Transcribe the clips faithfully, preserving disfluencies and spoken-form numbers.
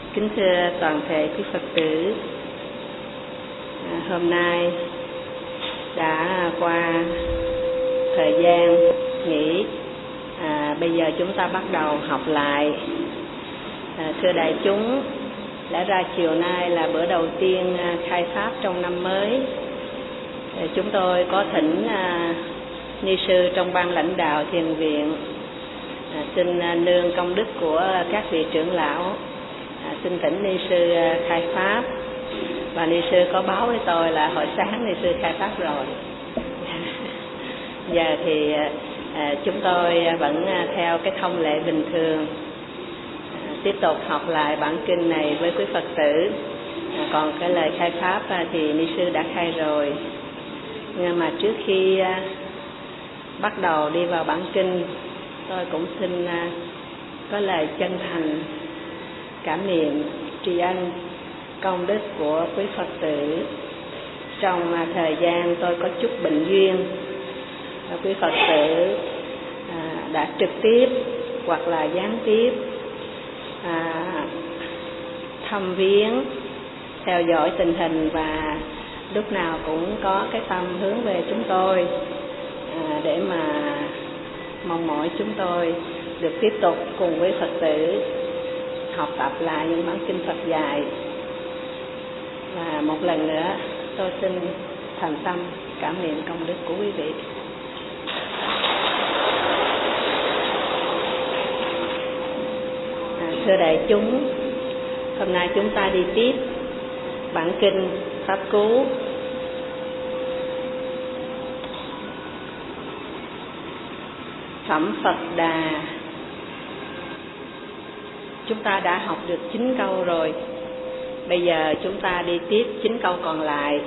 Kính thưa toàn thể quý Phật tử, à, hôm nay đã qua thời gian nghỉ, à, bây giờ chúng ta bắt đầu học lại. À, thưa đại chúng, lẽ ra chiều nay là bữa đầu tiên à, khai pháp trong năm mới. À, chúng tôi có thỉnh à, ni sư trong ban lãnh đạo thiền viện, à, xin à, nương công đức của các vị trưởng lão. À, xin thỉnh ni sư à, khai pháp, và ni sư có báo với tôi là hồi sáng ni sư khai pháp rồi. Giờ thì à, chúng tôi vẫn à, theo cái thông lệ bình thường, à, tiếp tục học lại bản kinh này với quý Phật tử. À, còn cái lời khai pháp à, thì ni sư đã khai rồi. Nhưng mà trước khi à, bắt đầu đi vào bản kinh, tôi cũng xin à, có lời chân thành cảm niệm tri ân công đức của quý Phật tử. Trong à, thời gian tôi có chút bệnh duyên, à, quý Phật tử à, đã trực tiếp hoặc là gián tiếp à, thăm viếng, theo dõi tình hình, và lúc nào cũng có cái tâm hướng về chúng tôi, à, để mà mong mỏi chúng tôi được tiếp tục cùng với Phật tử học tập lại những bản kinh Phật dạy. Và một lần nữa tôi xin thành tâm cảm niệm công đức của quý vị. À, thưa đại chúng, hôm nay chúng ta đi tiếp bản kinh Pháp Cú. Phẩm Phật Đà. Chúng ta đã học được chín câu rồi. Bây giờ chúng ta đi tiếp chín câu còn lại.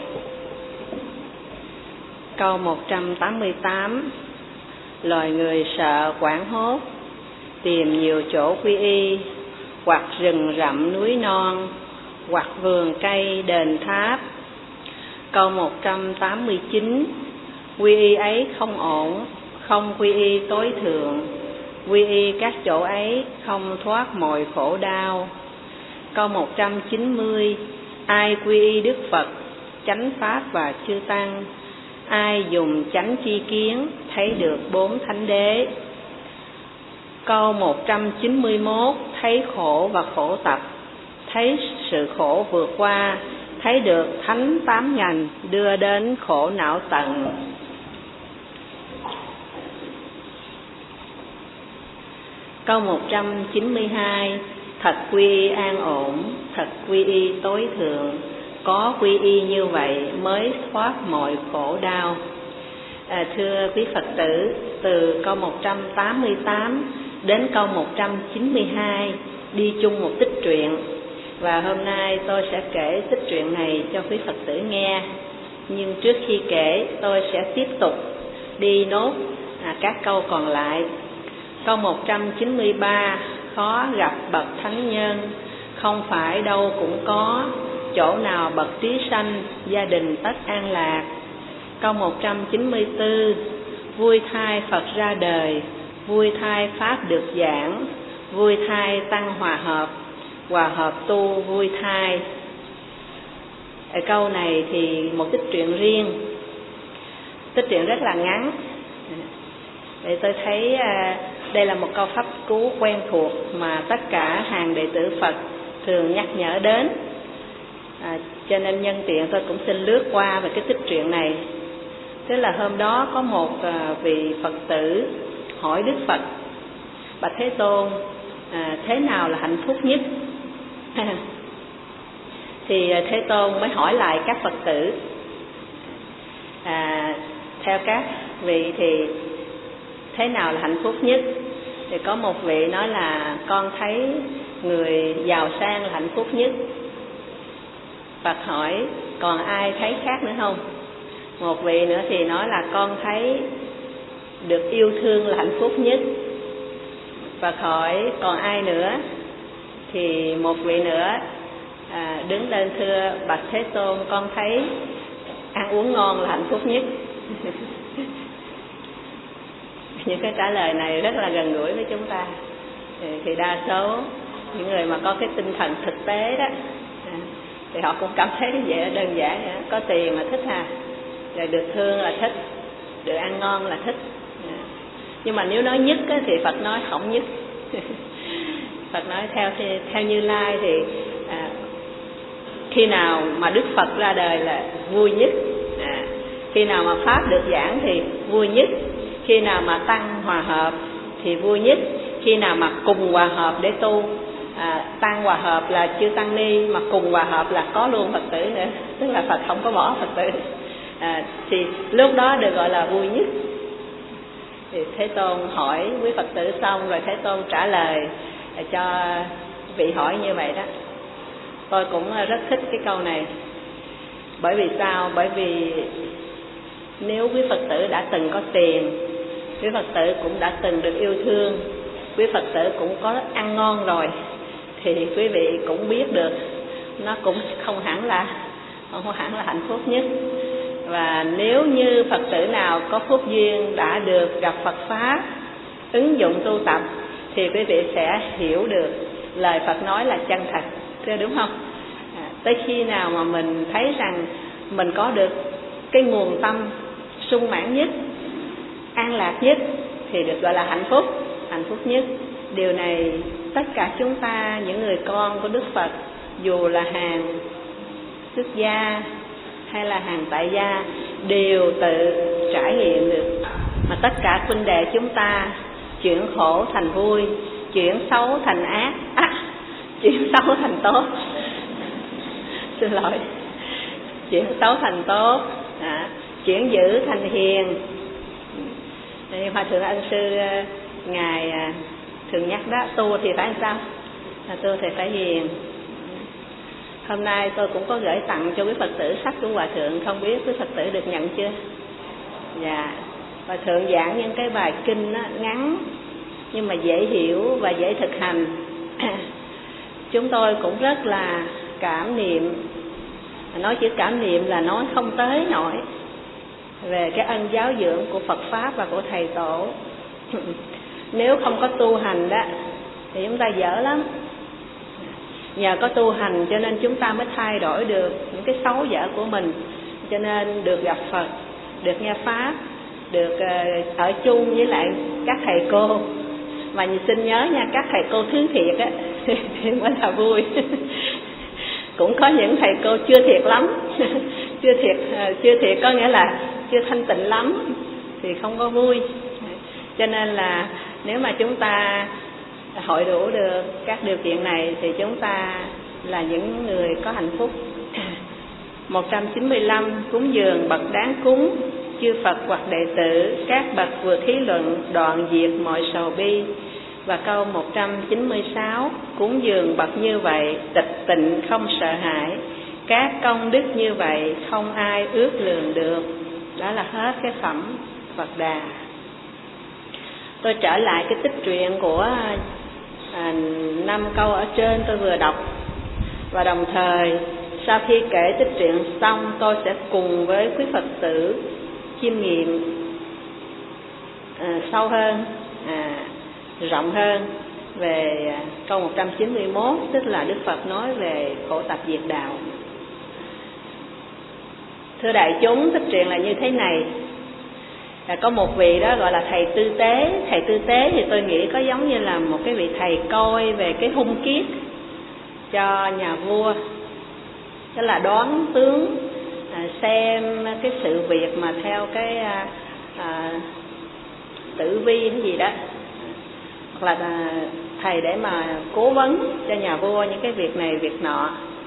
Câu một trăm tám mươi tám. Loài người sợ hoảng hốt, tìm nhiều chỗ quy y, hoặc rừng rậm núi non, hoặc vườn cây đền tháp. Câu một trăm tám mươi chín. Quy y ấy không ổn, không quy y tối thượng, quy y các chỗ ấy không thoát mọi khổ đau. Câu một trăm chín mươi. Ai quy y Đức Phật, chánh Pháp và chư Tăng, ai dùng chánh chi kiến thấy được bốn thánh đế. Câu một trăm chín mươi mốt. Thấy khổ và khổ tập, thấy sự khổ vượt qua, thấy được thánh tám ngành đưa đến khổ não tận. Câu một trăm chín mươi hai. Thật quy y an ổn, thật quy y tối thượng, có quy y như vậy mới thoát mọi khổ đau. À, thưa quý Phật tử, từ câu một trăm tám mươi tám đến câu một trăm chín mươi hai đi chung một tích truyện, và hôm nay tôi sẽ kể tích truyện này cho quý Phật tử nghe. Nhưng trước khi kể, tôi sẽ tiếp tục đi nốt à, các câu còn lại. Câu một trăm chín mươi ba. Khó gặp bậc thánh nhân, không phải đâu cũng có, chỗ nào bậc trí sanh, gia đình tất an lạc. Câu một trăm chín mươi tư. Vui thai Phật ra đời, vui thai Pháp được giảng, vui thai tăng hòa hợp, hòa hợp tu vui thai. Ở câu này thì một tích truyện riêng, tích truyện rất là ngắn. Để tôi thấy à, đây là một câu pháp cú quen thuộc mà tất cả hàng đệ tử Phật thường nhắc nhở đến. À, cho nên nhân tiện tôi cũng xin lướt qua về cái tích truyện này. Tức là hôm đó có một à, vị Phật tử hỏi Đức Phật: Bạch Thế Tôn, à, thế nào là hạnh phúc nhất? Thì Thế Tôn mới hỏi lại các Phật tử. À, theo các vị thì thế nào là hạnh phúc nhất? Thì có một vị nói là con thấy người giàu sang là hạnh phúc nhất. Phật hỏi còn ai thấy khác nữa không? Một vị nữa thì nói là con thấy được yêu thương là hạnh phúc nhất. Phật hỏi còn ai nữa? Thì một vị nữa à, đứng lên thưa Bạch Thế Tôn, con thấy ăn uống ngon là hạnh phúc nhất. Những cái trả lời này rất là gần gũi với chúng ta. Thì, thì đa số những người mà có cái tinh thần thực tế đó à, thì họ cũng cảm thấy vậy đơn giản vậy. Có tiền là thích à, rồi được thương là thích, được ăn ngon là thích à. Nhưng mà nếu nói nhất á, thì Phật nói không nhất. Phật nói theo theo Như Lai thì à, khi nào mà Đức Phật ra đời là vui nhất à, khi nào mà pháp được giảng thì vui nhất, khi nào mà tăng hòa hợp thì vui nhất, khi nào mà cùng hòa hợp để tu à, tăng hòa hợp là chư tăng ni, mà cùng hòa hợp là có luôn Phật tử nữa, tức là Phật không có bỏ Phật tử à, thì lúc đó được gọi là vui nhất. Thì Thế Tôn hỏi quý Phật tử xong rồi Thế Tôn trả lời cho vị hỏi như vậy đó. Tôi cũng rất thích cái câu này. Bởi vì sao? Bởi vì nếu quý Phật tử đã từng có tiền, quý Phật tử cũng đã từng được yêu thương, quý Phật tử cũng có ăn ngon rồi, thì quý vị cũng biết được nó cũng không hẳn là không hẳn là hạnh phúc nhất. Và nếu như Phật tử nào có phúc duyên đã được gặp Phật Pháp, ứng dụng tu tập, thì quý vị sẽ hiểu được lời Phật nói là chân thật, thế đúng không? À, tới khi nào mà mình thấy rằng mình có được cái nguồn tâm sung mãn nhất, an lạc nhất, thì được gọi là hạnh phúc, hạnh phúc nhất. Điều này tất cả chúng ta, những người con của Đức Phật, dù là hàng xuất gia hay là hàng tại gia, đều tự trải nghiệm được. Mà tất cả huynh đệ chúng ta chuyển khổ thành vui, chuyển xấu thành ác, à, chuyển xấu thành tốt. Xin lỗi, chuyển xấu thành tốt, à, chuyển dữ thành hiền. Thì Hòa thượng Ân Sư ngài thường nhắc đó, tu thì phải làm sao? À, tu thì phải hiền. Hôm nay tôi cũng có gửi tặng cho quý Phật tử sách của Hòa thượng, không biết quý Phật tử được nhận chưa? Dạ. Hòa thượng giảng những cái bài kinh đó, ngắn nhưng mà dễ hiểu và dễ thực hành. Chúng tôi cũng rất là cảm niệm, nói chữ cảm niệm là nói không tới nổi, về cái ân giáo dưỡng của Phật Pháp và của Thầy Tổ. Nếu không có tu hành đó thì chúng ta dở lắm. Nhờ có tu hành cho nên chúng ta mới thay đổi được những cái xấu dở của mình. Cho nên được gặp Phật, được nghe Pháp, được ở chung với lại các thầy cô. Mà xin nhớ nha, các thầy cô thứ thiệt á thì mới là vui. Cũng có những thầy cô chưa thiệt lắm, chưa thiệt chưa thiệt có nghĩa là chưa thanh tịnh lắm thì không có vui. Cho nên là nếu mà chúng ta hội đủ được các điều kiện này thì chúng ta là những người có hạnh phúc. Một trăm chín mươi lăm, cúng dường bậc đáng cúng, chư Phật hoặc đệ tử, các bậc vừa thí luận đoạn diệt mọi sầu bi. Và câu một trăm chín mươi sáu, cúng dường bậc như vậy, tịch tịnh không sợ hãi, các công đức như vậy không ai ước lường được. Đó là hết cái phẩm Phật Đà. Tôi trở lại cái tích truyện của à, năm câu ở trên tôi vừa đọc, và đồng thời sau khi kể tích truyện xong, tôi sẽ cùng với quý Phật tử chiêm nghiệm à, sâu hơn, à, rộng hơn về câu một trăm chín mươi mốt, tức là Đức Phật nói về khổ tập diệt đạo. Thưa đại chúng, tích truyện là như thế này. Là có một vị đó gọi là thầy tư tế. Thầy tư tế thì tôi nghĩ có giống như là một cái vị thầy coi về cái hung kiết cho nhà vua, tức là đoán tướng, à, xem cái sự việc mà theo cái à, à, tử vi cái gì đó, hoặc là à, thầy để mà cố vấn cho nhà vua những cái việc này việc nọ.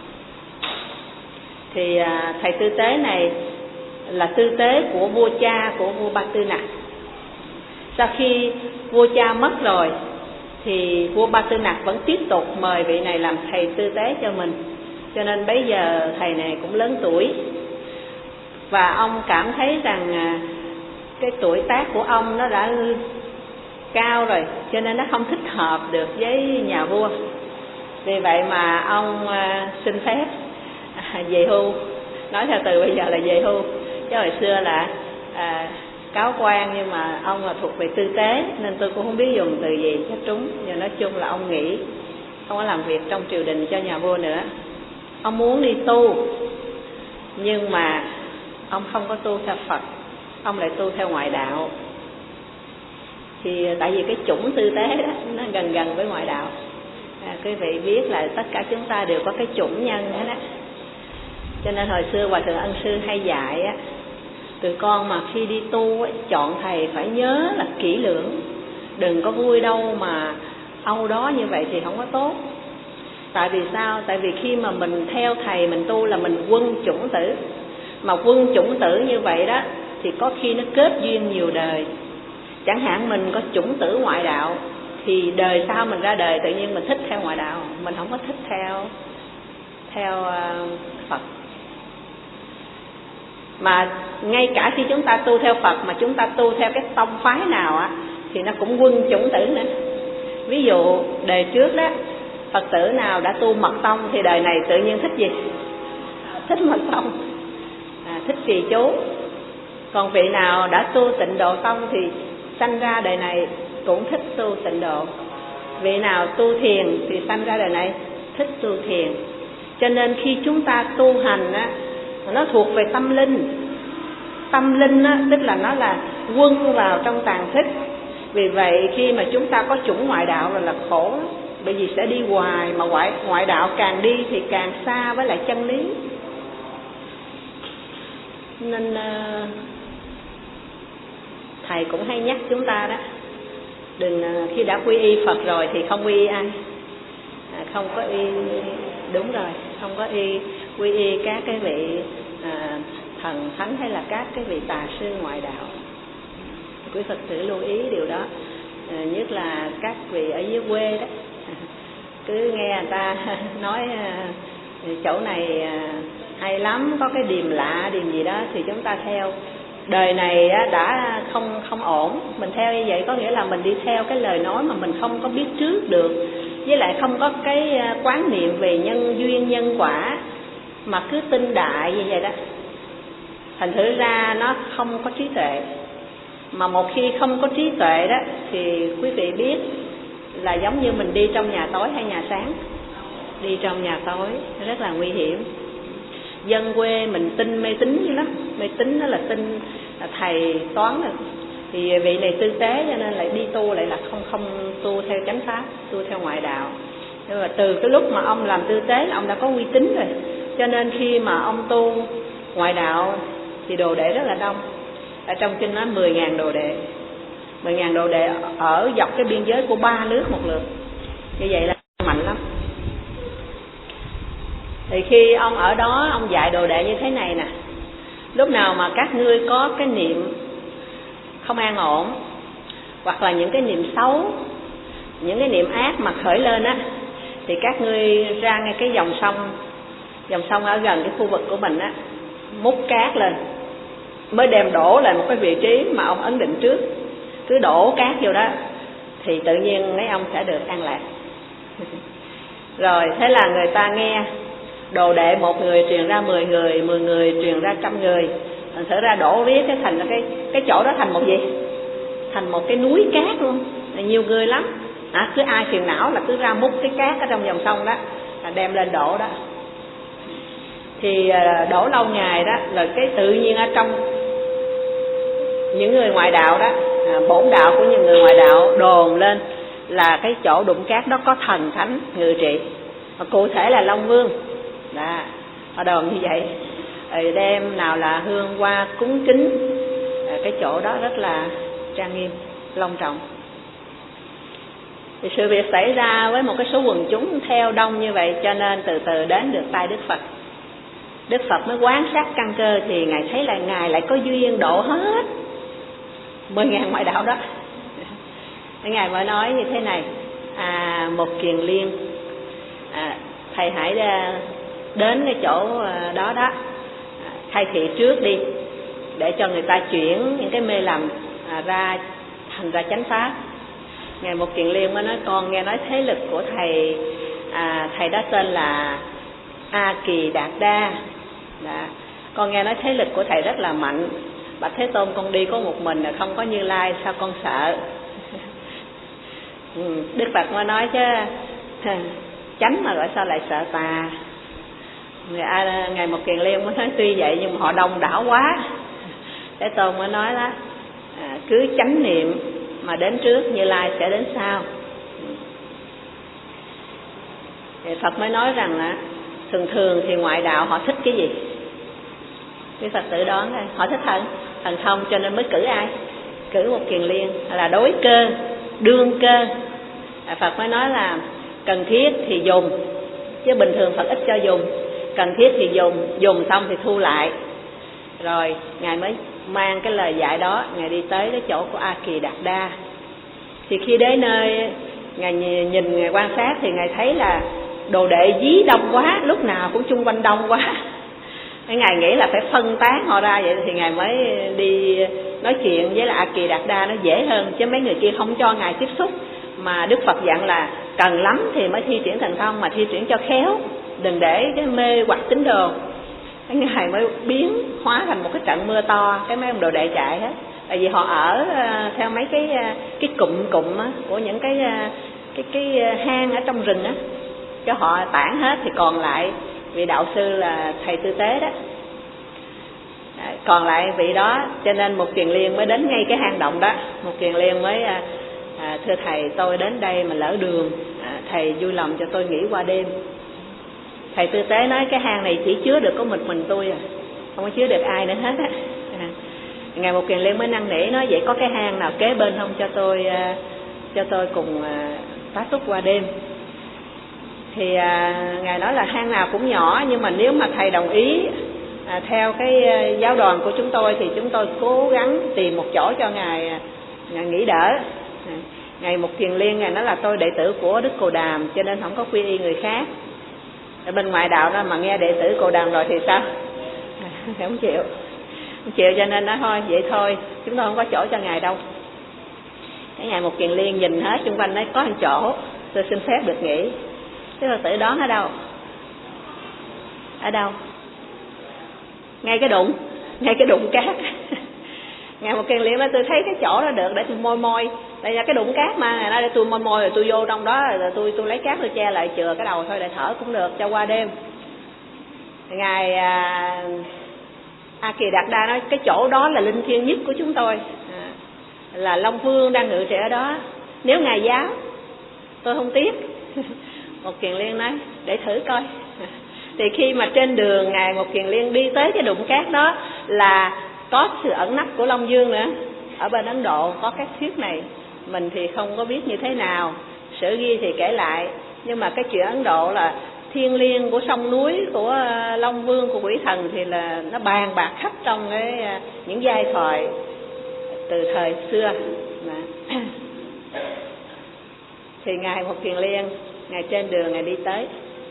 Thì à, thầy tư tế này là tư tế của vua cha của vua Ba Tư Nặc. Sau khi vua cha mất rồi thì vua Ba Tư Nặc vẫn tiếp tục mời vị này làm thầy tư tế cho mình. Cho nên bây giờ thầy này cũng lớn tuổi, và ông cảm thấy rằng cái tuổi tác của ông nó đã cao rồi, cho nên nó không thích hợp được với nhà vua. Vì vậy mà ông xin phép về hưu, nói theo từ bây giờ là về hưu, chứ hồi xưa là à, cáo quan, nhưng mà ông là thuộc về tư tế nên tôi cũng không biết dùng từ gì cho trúng, nhưng nói chung là ông nghỉ. không có làm việc trong triều đình cho nhà vua nữa. Ông muốn đi tu, nhưng mà ông không có tu theo Phật, ông lại tu theo ngoại đạo. Thì tại vì cái chủng tư tế đó nó gần gần với ngoại đạo. À, quý vị biết là tất cả chúng ta đều có cái chủng nhân hết á. Cho nên hồi xưa Hòa Thượng Ân Sư hay dạy á, tụi con mà khi đi tu á, chọn thầy phải nhớ là kỹ lưỡng, đừng có vui đâu mà âu đó như vậy thì không có tốt. Tại vì sao? Tại vì khi mà mình theo thầy mình tu là mình quân chủng tử, mà quân chủng tử như vậy đó thì có khi nó kết duyên nhiều đời. Chẳng hạn mình có chủng tử ngoại đạo thì đời sau mình ra đời tự nhiên mình thích theo ngoại đạo, mình không có thích theo theo uh, Phật. Mà ngay cả khi chúng ta tu theo Phật mà chúng ta tu theo cái tông phái nào á thì nó cũng quân chủng tử nữa. Ví dụ đời trước đó, Phật tử nào đã tu mật tông thì đời này tự nhiên thích gì? Thích mật tông, à, thích trì chú. Còn vị nào đã tu tịnh độ tông thì sanh ra đời này cũng thích tu tịnh độ. Vị nào tu thiền thì sanh ra đời này thích tu thiền. Cho nên khi chúng ta tu hành á, nó thuộc về tâm linh. Tâm linh á, tức là nó là quân vào trong tàn thức. Vì vậy khi mà chúng ta có chủng ngoại đạo rồi là khổ, bởi vì sẽ đi hoài, mà ngoại, ngoại đạo càng đi thì càng xa với lại chân lý. Nên uh, thầy cũng hay nhắc chúng ta đó, đừng uh, khi đã quy y Phật rồi thì không quy y ai, à, không có y, đúng rồi, không có y quy y các cái vị à, thần thánh hay là các cái vị tà sư ngoại đạo. Quý Phật tử lưu ý điều đó, à, nhất là các vị ở dưới quê đó, cứ nghe người ta nói à, chỗ này à, hay lắm, có cái điềm lạ điềm gì đó thì chúng ta theo. Đời này á, đã không không ổn, mình theo như vậy có nghĩa là mình đi theo cái lời nói mà mình không có biết trước được, với lại không có cái quán niệm về nhân duyên nhân quả, mà cứ tin đại như vậy đó. Thành thử ra nó không có trí tuệ. Mà một khi không có trí tuệ đó thì quý vị biết là giống như mình đi trong nhà tối hay nhà sáng. Đi trong nhà tối rất là nguy hiểm. Dân quê mình tin mê tín dữ lắm. Mê tín đó là tin là thầy toán rồi. Thì vị này tư tế cho nên lại đi tu lại là không không tu theo chánh pháp, tu theo ngoại đạo. Nhưng mà từ cái lúc mà ông làm tư tế là ông đã có uy tín rồi. Cho nên khi mà ông tu ngoại đạo thì đồ đệ rất là đông. Ở trong kinh nói mười nghìn đồ đệ. mười nghìn đồ đệ ở dọc cái biên giới của ba nước một lượt. Như vậy là mạnh lắm. Thì khi ông ở đó ông dạy đồ đệ như thế này nè: lúc nào mà các ngươi có cái niệm không an ổn, hoặc là những cái niệm xấu, những cái niệm ác mà khởi lên á, thì các ngươi ra ngay cái dòng sông, dòng sông ở gần cái khu vực của mình á, múc cát lên, mới đem đổ lại một cái vị trí mà ông ấn định trước. Cứ đổ cát vô đó thì tự nhiên mấy ông sẽ được an lạc. Rồi thế là người ta nghe, đồ đệ một người truyền ra mười người, mười người truyền ra trăm người. Thành thử ra đổ riết cái thành cái cái chỗ đó thành một gì? Thành một cái núi cát luôn, nhiều người lắm. À, cứ ai phiền não là cứ ra múc cái cát ở trong dòng sông đó, là đem lên đổ đó. Thì đổ lâu ngày đó, rồi cái tự nhiên ở trong những người ngoại đạo đó, à, bổn đạo của những người ngoại đạo đồn lên là cái chỗ đụng cát đó có thần thánh ngự trị, và cụ thể là Long Vương. Đó, họ đồn như vậy. Rồi đem nào là hương hoa cúng kính, à, cái chỗ đó rất là trang nghiêm, long trọng. Thì sự việc xảy ra với một cái số quần chúng theo đông như vậy, cho nên từ từ đến được tay Đức Phật. Đức Phật mới quán sát căn cơ thì Ngài thấy là Ngài lại có duyên độ hết mười ngàn ngoại đạo đó. Ngài mới nói như thế này: à, một kiền liên, à, thầy hãy đến cái chỗ đó đó, khai thị trước đi, để cho người ta chuyển những cái mê lầm à, ra thành ra chánh pháp. Ngài Một Kiền Liên mới nói: con nghe nói thế lực của thầy, à, thầy đó tên là A Kỳ Đạt Đa. Đã. Con nghe nói thế lực của thầy rất là mạnh. Bạch Thế Tôn, con đi có một mình, không có Như Lai, sao con sợ? Đức Phật mới nói chứ chánh mà gọi sao lại sợ tà. Ngài Một Kiền Liên mới nói tuy vậy nhưng mà họ đông đảo quá. Thế Tôn mới nói đó, à, cứ chánh niệm mà đến trước, Như Lai sẽ đến sau. Thì Phật mới nói rằng là thường thường thì ngoại đạo họ thích cái gì? Cái Phật tử đoán thôi, họ thích thần thần thông cho nên mới cử ai? Cử Một Kiền Liên là đối cơ, đương cơ. À, Phật mới nói là cần thiết thì dùng, chứ bình thường Phật ít cho dùng. Cần thiết thì dùng, dùng xong thì thu lại. Rồi Ngài mới mang cái lời dạy đó, Ngài đi tới cái chỗ của A Kỳ Đạt Đa. Thì khi đến nơi, Ngài nhìn, Ngài quan sát thì Ngài thấy là đồ đệ dí đông quá, lúc nào cũng chung quanh đông quá. Ngài nghĩ là phải phân tán họ ra, vậy thì Ngài mới đi nói chuyện với là A Kỳ Đạt Đa nó dễ hơn, chứ mấy người kia không cho Ngài tiếp xúc. Mà Đức Phật dặn là cần lắm thì mới thi triển thần thông, mà thi triển cho khéo, đừng để cái mê hoặc tín đồ. Ngài mới biến hóa thành một cái trận mưa to, cái mấy ông đồ đệ chạy hết. Tại vì họ ở theo mấy cái cái cụm cụm của những cái cái cái hang ở trong rừng á, cho họ tản hết thì còn lại vị đạo sư là thầy tư tế đó. Còn lại vị đó, cho nên Một Kiền Liên mới đến ngay cái hang động đó. Một Kiền Liên mới à, thưa thầy, tôi đến đây mà lỡ đường, à, thầy vui lòng cho tôi nghỉ qua đêm. Thầy tư tế nói cái hang này chỉ chứa được có một mình tôi à, không có chứa được ai nữa hết á. À, Ngài Một Kiền Liên mới năn nỉ nói vậy có cái hang nào kế bên không cho tôi à, cho tôi cùng à, tá túc qua đêm. Thì à, Ngài nói là hang nào cũng nhỏ, nhưng mà nếu mà thầy đồng ý à, theo cái giáo đoàn của chúng tôi thì chúng tôi cố gắng tìm một chỗ cho Ngài, Ngài nghỉ đỡ. À, Ngài Một Kiền Liên Ngài nói là tôi đệ tử của Đức Cồ Đàm cho nên không có quy y người khác. Ở bên ngoại đạo đó mà nghe đệ tử Cồ Đàm rồi thì sao? À, không chịu, không chịu cho nên nói thôi vậy thôi, chúng tôi không có chỗ cho Ngài đâu. Cái Ngài Một Kiền Liên nhìn hết xung quanh nói có một chỗ, tôi xin phép được nghỉ. Cái Phật tử đoán ở đâu? Ở đâu? Ngay cái đụng, ngay cái đụng cát. Ngài Một Kiền Liên nói tôi thấy cái chỗ đó được để tôi môi môi. Đây là cái đụng cát mà, Ngài nói để tôi môi môi rồi tôi vô trong đó rồi tôi tôi lấy cát tôi che lại chừa cái đầu thôi để thở cũng được cho qua đêm. Ngài à, A Kỳ Đạt Đa nói cái chỗ đó là linh thiêng nhất của chúng tôi, à, là Long Vương đang ngự trị ở đó. Nếu Ngài giáo tôi không tiếc. Một Kiền Liên nói để thử coi. Thì khi mà trên đường Ngài Một Kiền Liên đi tới cái đụng cát đó là có sự ẩn nấp của Long Vương nữa. Ở bên Ấn Độ có cái thuyết này, mình thì không có biết như thế nào, sử ghi thì kể lại. Nhưng mà cái chuyện Ấn Độ là thiêng liêng của sông núi, của Long Vương, của quỷ thần thì là nó bàn bạc khắp trong cái những giai thoại từ thời xưa. Thì Ngài Một Kiền Liên, Ngài trên đường Ngài đi tới,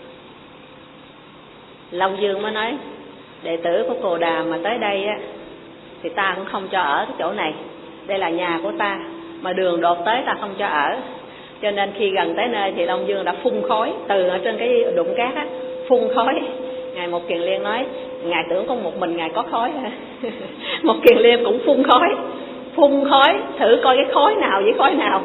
Long Vương mới nói đệ tử của Cồ Đàm mà tới đây á thì ta cũng không cho ở cái chỗ này, đây là nhà của ta, mà đường đột tới ta không cho ở. Cho nên khi gần tới nơi thì Long Vương đã phun khói từ ở trên cái đụng cát á, phun khói. Ngài Một Kiền Liên nói Ngài tưởng có một mình Ngài có khói hả? Một Kiền Liên cũng phun khói, phun khói thử coi cái khói nào với khói nào.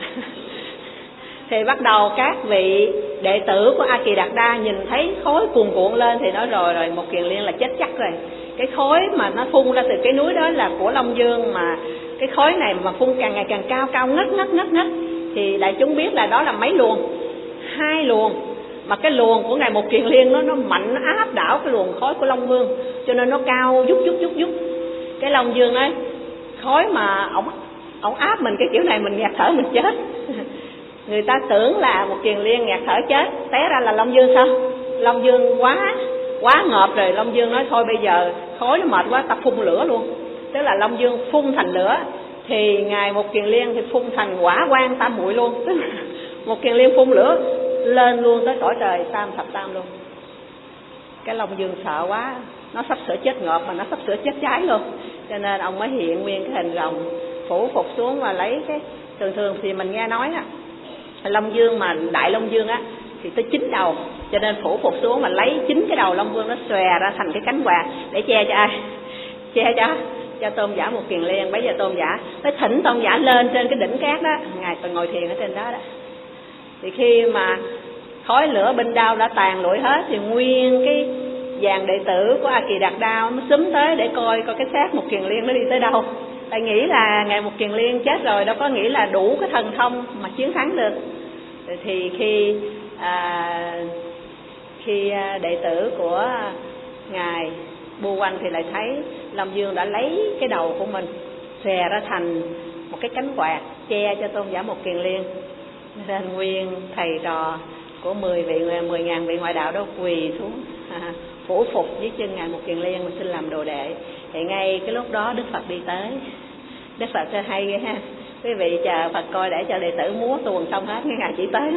Thì bắt đầu các vị đệ tử của A Kỳ Đạt Đa nhìn thấy khói cuồn cuộn lên thì nói rồi rồi Một Kiền Liên là chết chắc rồi. Cái khói mà nó phun ra từ cái núi đó là của Long Vương, mà cái khói này mà phun càng ngày càng cao cao ngất ngất ngất ngất thì đại chúng biết là đó là mấy luồng, hai luồng, mà cái luồng của Ngài Một Kiền Liên nó nó mạnh, nó áp đảo cái luồng khói của Long Vương, cho nên nó cao vút vút vút vút. Cái Long Vương ấy khói mà ổng ổng áp mình cái kiểu này mình nghẹt thở mình chết. Người ta tưởng là Một Kiền Liên nghẹt thở chết, té ra là Long Vương sao? Long Vương quá quá ngợp rồi. Long Vương nói thôi bây giờ khói nó mệt quá, ta phun lửa luôn. Tức là Long Vương phun thành lửa, thì Ngài Một Kiền Liên thì phun thành hỏa quang tam muội luôn. Tức là Một Kiền Liên phun lửa lên luôn tới cõi trời tam thập tam luôn. Cái Long Vương sợ quá, nó sắp sửa chết ngợp mà nó sắp sửa chết cháy luôn, cho nên ông mới hiện nguyên cái hình rồng phủ phục xuống và lấy cái, thường thường thì mình nghe nói á, Long Vương mà đại Long Vương á thì tới chín đầu, cho nên phủ phục xuống mà lấy chín cái đầu Long Vương nó xòe ra thành cái cánh quạt để che cho ai? Che cho cho Tôn giả Một Kiền Liên. Bây giờ Tôn giả mới thỉnh Tôn giả lên trên cái đỉnh cát đó, Ngài còn ngồi thiền ở trên đó đó. Thì khi mà khói lửa binh đao đã tàn lụi hết, thì nguyên cái dàn đệ tử của A Kỳ Đạt Đao mới xúm tới để coi coi cái xác Mục Kiền Liên nó đi tới đâu. Tại nghĩ là ngài Mục Kiền Liên chết rồi, đâu có nghĩ là đủ cái thần thông mà chiến thắng được. Thì khi à, khi đệ tử của ngài bu quanh thì lại thấy Long Dương đã lấy cái đầu của mình xòe ra thành một cái cánh quạt che cho tôn giả Mục Kiền Liên. Nên nguyên thầy trò của mười vị mười ngàn vị ngoại đạo đó quỳ xuống à, phủ phục dưới chân ngài Mục Kiền Liên mà xin làm đồ đệ. Thì ngay cái lúc đó Đức Phật đi tới. Đức Phật cho hay ghê ha, quý vị chờ Phật coi để cho đệ tử múa tuồng xong hết, cái ngài chỉ tới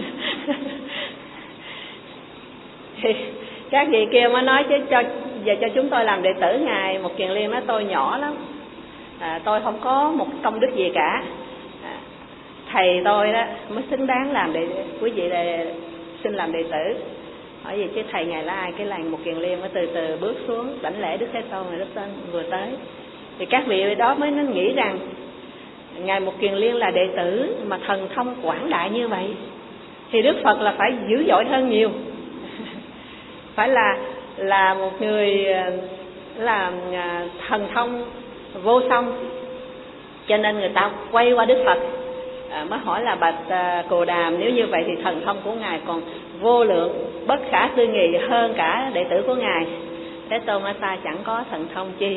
thì các vị kia mới nói chứ cho giờ cho chúng tôi làm đệ tử ngài Mục Kiền Liên. Nói tôi nhỏ lắm, à, tôi không có một công đức gì cả, à, thầy tôi đó mới xứng đáng làm đệ, quý vị là xin làm đệ tử. Hỏi gì chứ thầy ngài là ai? Cái làng Mục Kiền Liên mới từ từ bước xuống đảnh lễ Đức Thế Tôn. Rồi Đức Tôn vừa tới thì các vị đó mới nó nghĩ rằng ngài Mục Kiền Liên là đệ tử mà thần thông quảng đại như vậy thì Đức Phật là phải dữ dội hơn nhiều phải là là một người làm thần thông vô song. Cho nên người ta quay qua Đức Phật à, mới hỏi là bạch à, Cồ Đàm, nếu như vậy thì thần thông của ngài còn vô lượng bất khả tư nghị hơn cả đệ tử của ngài. Thế Tôn nói ta chẳng có thần thông chi,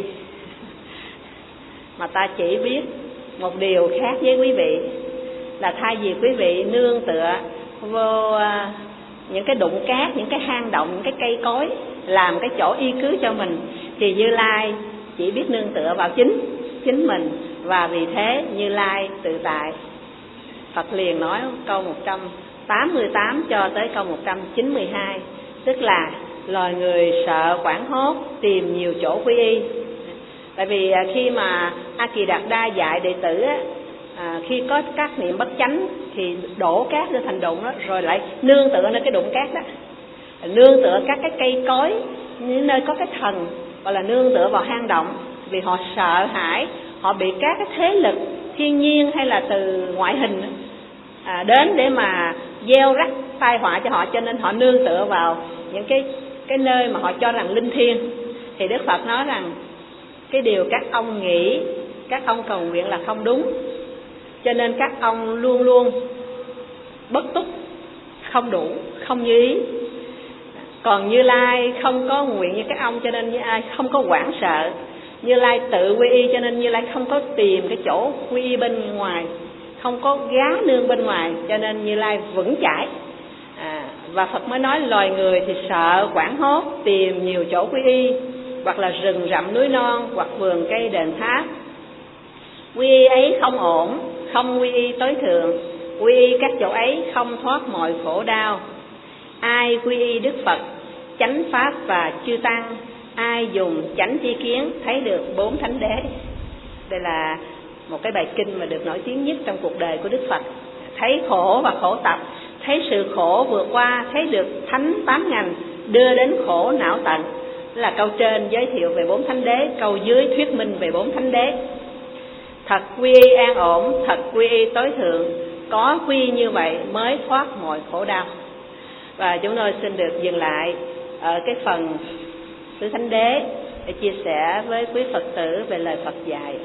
mà ta chỉ biết một điều khác với quý vị, là thay vì quý vị nương tựa vô à, những cái đụng cát, những cái hang động, những cái cây cối làm cái chỗ y cứ cho mình, thì Như Lai chỉ biết nương tựa vào chính chính mình, và vì thế Như Lai tự tại. Phật liền nói câu một trăm tám mươi tám cho tới câu một trăm chín mươi hai, tức là loài người sợ quảng hốt tìm nhiều chỗ quy y. Tại vì khi mà A Kỳ Đạt Đa dạy đệ tử á, à, khi có các niệm bất chánh thì đổ cát lên thành đụng đó, rồi lại nương tựa nơi cái đụng cát đó, nương tựa các cái cây cối những nơi có cái thần, gọi là nương tựa vào hang động, vì họ sợ hãi, họ bị các cái thế lực thiên nhiên hay là từ ngoại hình à, đến để mà gieo rắc tai họa cho họ, cho nên họ nương tựa vào những cái cái nơi mà họ cho rằng linh thiêng. Thì Đức Phật nói rằng cái điều các ông nghĩ, các ông cầu nguyện là không đúng, cho nên các ông luôn luôn bất túc, không đủ, không như ý. Còn Như Lai không có nguyện như các ông, cho nên Như Lai không có hoảng sợ. Như Lai tự quy y, cho nên Như Lai không có tìm cái chỗ quy y bên ngoài, không có gá nương bên ngoài, cho nên Như Lai vững chãi. À, và Phật mới nói loài người thì sợ quảng hốt tìm nhiều chỗ quy y, hoặc là rừng rậm núi non, hoặc vườn cây đền tháp. Quy y ấy không ổn, không quy y tối thượng, quy y các chỗ ấy không thoát mọi khổ đau. Ai quy y Đức Phật, chánh pháp và chư tăng, ai dùng chánh tri kiến thấy được bốn thánh đế. Đây là một cái bài kinh mà được nổi tiếng nhất trong cuộc đời của Đức Phật. Thấy khổ và khổ tập, thấy sự khổ vượt qua, thấy được thánh tám ngành đưa đến khổ não tận. Đó là câu trên giới thiệu về bốn thánh đế, câu dưới thuyết minh về bốn thánh đế. Thật quy y an ổn, thật quy y tối thượng, có quy y như vậy mới thoát mọi khổ đau. Và chúng tôi xin được dừng lại ở cái phần tứ thánh đế để chia sẻ với quý Phật tử về lời Phật dạy.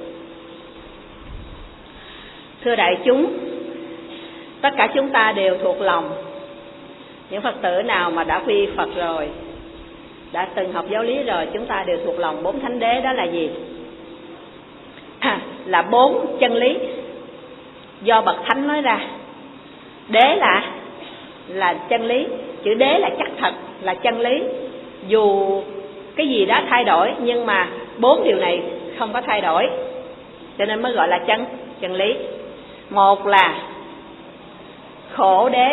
Thưa đại chúng, tất cả chúng ta đều thuộc lòng. Những Phật tử nào mà đã quy y Phật rồi, đã từng học giáo lý rồi, chúng ta đều thuộc lòng bốn thánh đế. Đó là gì? À, là bốn chân lý do bậc thánh nói ra. Đế là là chân lý, chữ đế là chắc thật, là chân lý. Dù cái gì đã thay đổi, nhưng mà bốn điều này không có thay đổi, cho nên mới gọi là chân chân lý. Một là khổ đế.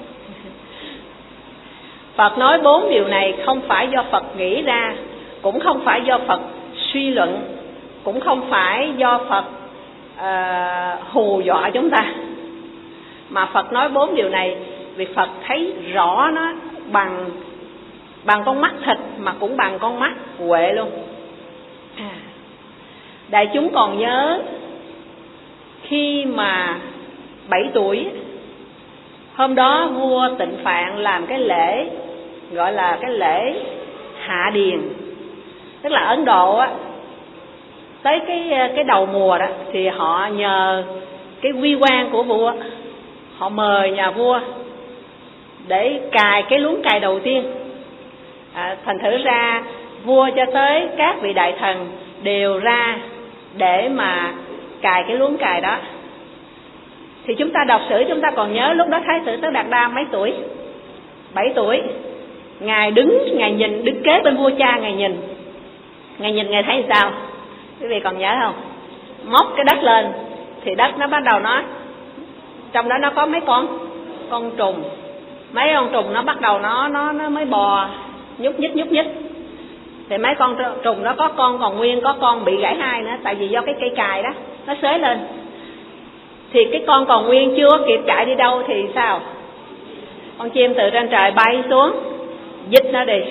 Phật nói bốn điều này không phải do Phật nghĩ ra, cũng không phải do Phật suy luận, cũng không phải do Phật uh, hù dọa chúng ta, mà Phật nói bốn điều này vì Phật thấy rõ nó bằng bằng con mắt thịt, mà cũng bằng con mắt huệ luôn. À, đại chúng còn nhớ khi mà bảy tuổi Hôm đó vua Tịnh Phạn làm cái lễ gọi là cái lễ hạ điền, tức là Ấn Độ á, tới cái cái đầu mùa đó thì họ nhờ cái quy quan của vua, họ mời nhà vua để cài cái luống cài đầu tiên. À, thành thử ra vua cho tới các vị đại thần đều ra để mà cài cái luống cài đó. Thì chúng ta đọc sử chúng ta còn nhớ lúc đó Thái tử Tất Đạt Đa mấy tuổi? Bảy tuổi. Ngài đứng, Ngài nhìn, đứng kế bên vua cha, Ngài nhìn. Ngài nhìn, Ngài thấy sao? Quý vị còn nhớ không? Móc cái đất lên thì đất nó bắt đầu nó, trong đó nó có mấy con con trùng. Mấy con trùng nó bắt đầu nó nó nó mới bò nhúc nhích nhúc nhích. Thì mấy con trùng nó có con còn nguyên, có con bị gãy hai nữa, tại vì do cái cây cài đó nó xới lên. Thì cái con còn nguyên chưa kịp chạy đi đâu thì sao? Con chim từ trên trời bay xuống, dích nó đi.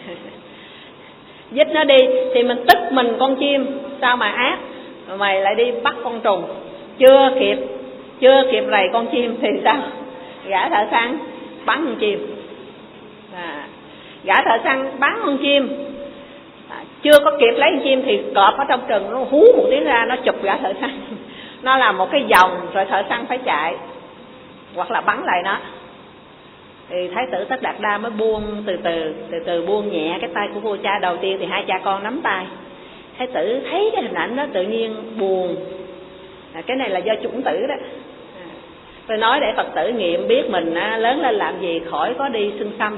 Dích nó đi thì mình tức mình con chim, sao mà ác, mày lại đi bắt con trùng. Chưa kịp, chưa kịp rầy con chim thì sao? Gã thợ săn bắn con chim. À, gã thợ săn bắn con chim, à, chưa có kịp lấy con chim thì cọp ở trong rừng nó hú một tiếng ra, nó chụp gã thợ săn. Nó làm một cái vòng rồi thợ săn phải chạy hoặc là bắn lại nó. Thì Thái tử Tất Đạt Đa mới buông từ từ, từ từ buông nhẹ cái tay của vua cha. Đầu tiên thì hai cha con nắm tay. Thái tử thấy cái hình ảnh đó tự nhiên buồn. À, cái này là do chủng tử đó. À, tôi nói để Phật tử nghiệm biết mình à, lớn lên làm gì khỏi có đi xưng xăm.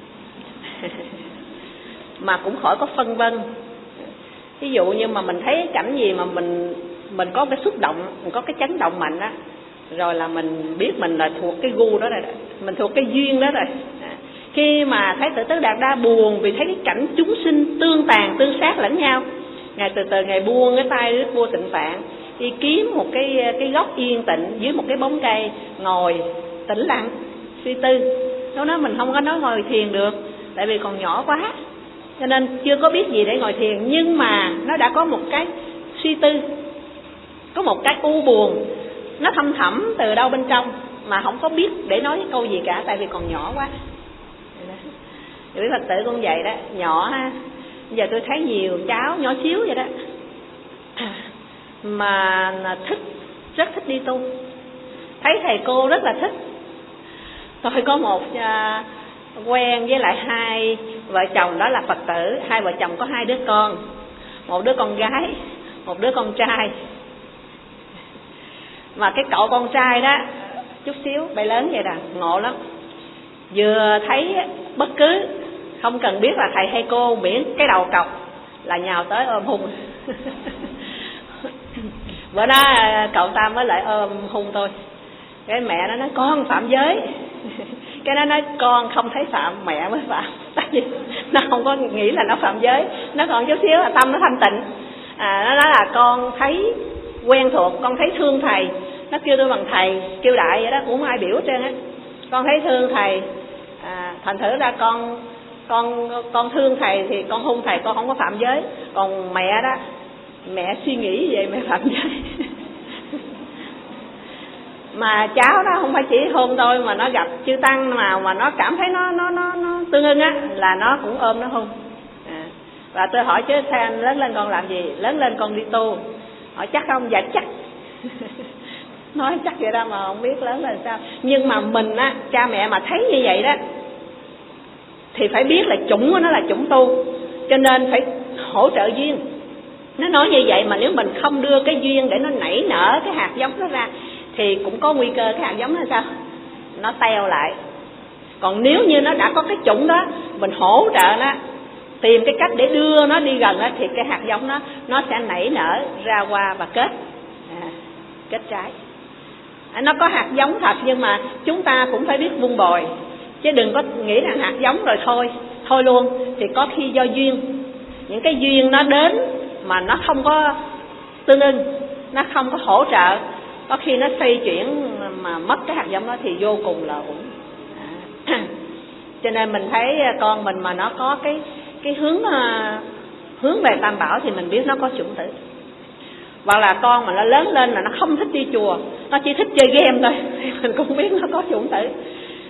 Mà cũng khỏi có phân vân. Ví dụ như mà mình thấy cảnh gì mà mình mình có cái xúc động, mình có cái chấn động mạnh đó, rồi là mình biết mình là thuộc cái gu đó rồi, đó. Mình thuộc cái duyên đó rồi. À, khi mà Thái tử Tất Đạt Đa buồn vì thấy cái cảnh chúng sinh tương tàn tương sát lẫn nhau, Ngài từ từ Ngài buông cái tay Đức vua Tịnh Phạn đi kiếm một cái cái góc yên tĩnh dưới một cái bóng cây, ngồi tĩnh lặng suy tư. Lúc đó mình không có nói ngồi thiền được, tại vì còn nhỏ quá, cho nên chưa có biết gì để ngồi thiền. Nhưng mà nó đã có một cái suy tư, có một cái u buồn nó thâm thẳm từ đâu bên trong mà không có biết để nói cái câu gì cả, tại vì còn nhỏ quá. Quý Phật tử cũng vậy đó, nhỏ ha. Giờ tôi thấy nhiều cháu nhỏ xíu vậy đó mà thích, rất thích đi tu, thấy thầy cô rất là thích. Tôi có một uh, quen với lại hai vợ chồng đó là Phật tử, hai vợ chồng có hai đứa con, một đứa con gái, một đứa con trai. Mà cái cậu con trai đó chút xíu bay lớn vậy đó, ngộ lắm. Vừa thấy bất cứ không cần biết là thầy hay cô, miễn cái đầu cọc là nhào tới ôm hung. Bữa đó cậu ta mới lại ôm hung tôi. Cái mẹ nó nói con phạm giới. Cái nó nói con không thấy phạm, mẹ mới phạm. Tại vì nó không có nghĩ là nó phạm giới, nó còn chút xíu là tâm nó thanh tịnh. À, nó nói là con thấy quen thuộc, con thấy thương thầy. Nó kêu tôi bằng thầy, kêu đại vậy đó, cũng không ai biểu hết trơn á. Con thấy thương thầy, à, thành thử ra con con con thương thầy thì con hung thầy, con không có phạm giới. Còn mẹ đó, mẹ suy nghĩ vậy mẹ phạm giới. Mà cháu đó không phải chỉ hôn tôi, mà nó gặp chư tăng nào mà nó cảm thấy nó nó nó, nó tương ưng á là nó cũng ôm nó hôn. À, và tôi hỏi chứ sao anh lớn lên con làm gì? Lớn lên con đi tu. Hỏi chắc không? Dạ chắc. Nói chắc vậy đó mà không biết lớn lên sao. Nhưng mà mình á, cha mẹ mà thấy như vậy đó thì phải biết là chủng của nó là chủng tu, cho nên phải hỗ trợ duyên. Nó nói như vậy mà nếu mình không đưa cái duyên để nó nảy nở cái hạt giống nó ra thì cũng có nguy cơ cái hạt giống nó sao? Nó teo lại. Còn nếu như nó đã có cái chủng đó, mình hỗ trợ nó, tìm cái cách để đưa nó đi gần đó, thì cái hạt giống nó nó sẽ nảy nở ra hoa và kết à, kết trái. À, nó có hạt giống thật, nhưng mà chúng ta cũng phải biết vun bồi, chứ đừng có nghĩ rằng hạt giống rồi thôi thôi luôn. Thì có khi do duyên, những cái duyên nó đến mà nó không có tương ưng, nó không có hỗ trợ, có khi nó xoay chuyển mà mất cái hạt giống đó thì vô cùng là uổng. À, cho nên mình thấy con mình mà nó có cái cái hướng uh, hướng về Tam Bảo thì mình biết nó có chủng tử. Hoặc là con mà nó lớn lên là nó không thích đi chùa, nó chỉ thích chơi game thôi thì mình cũng biết nó có chủng tử.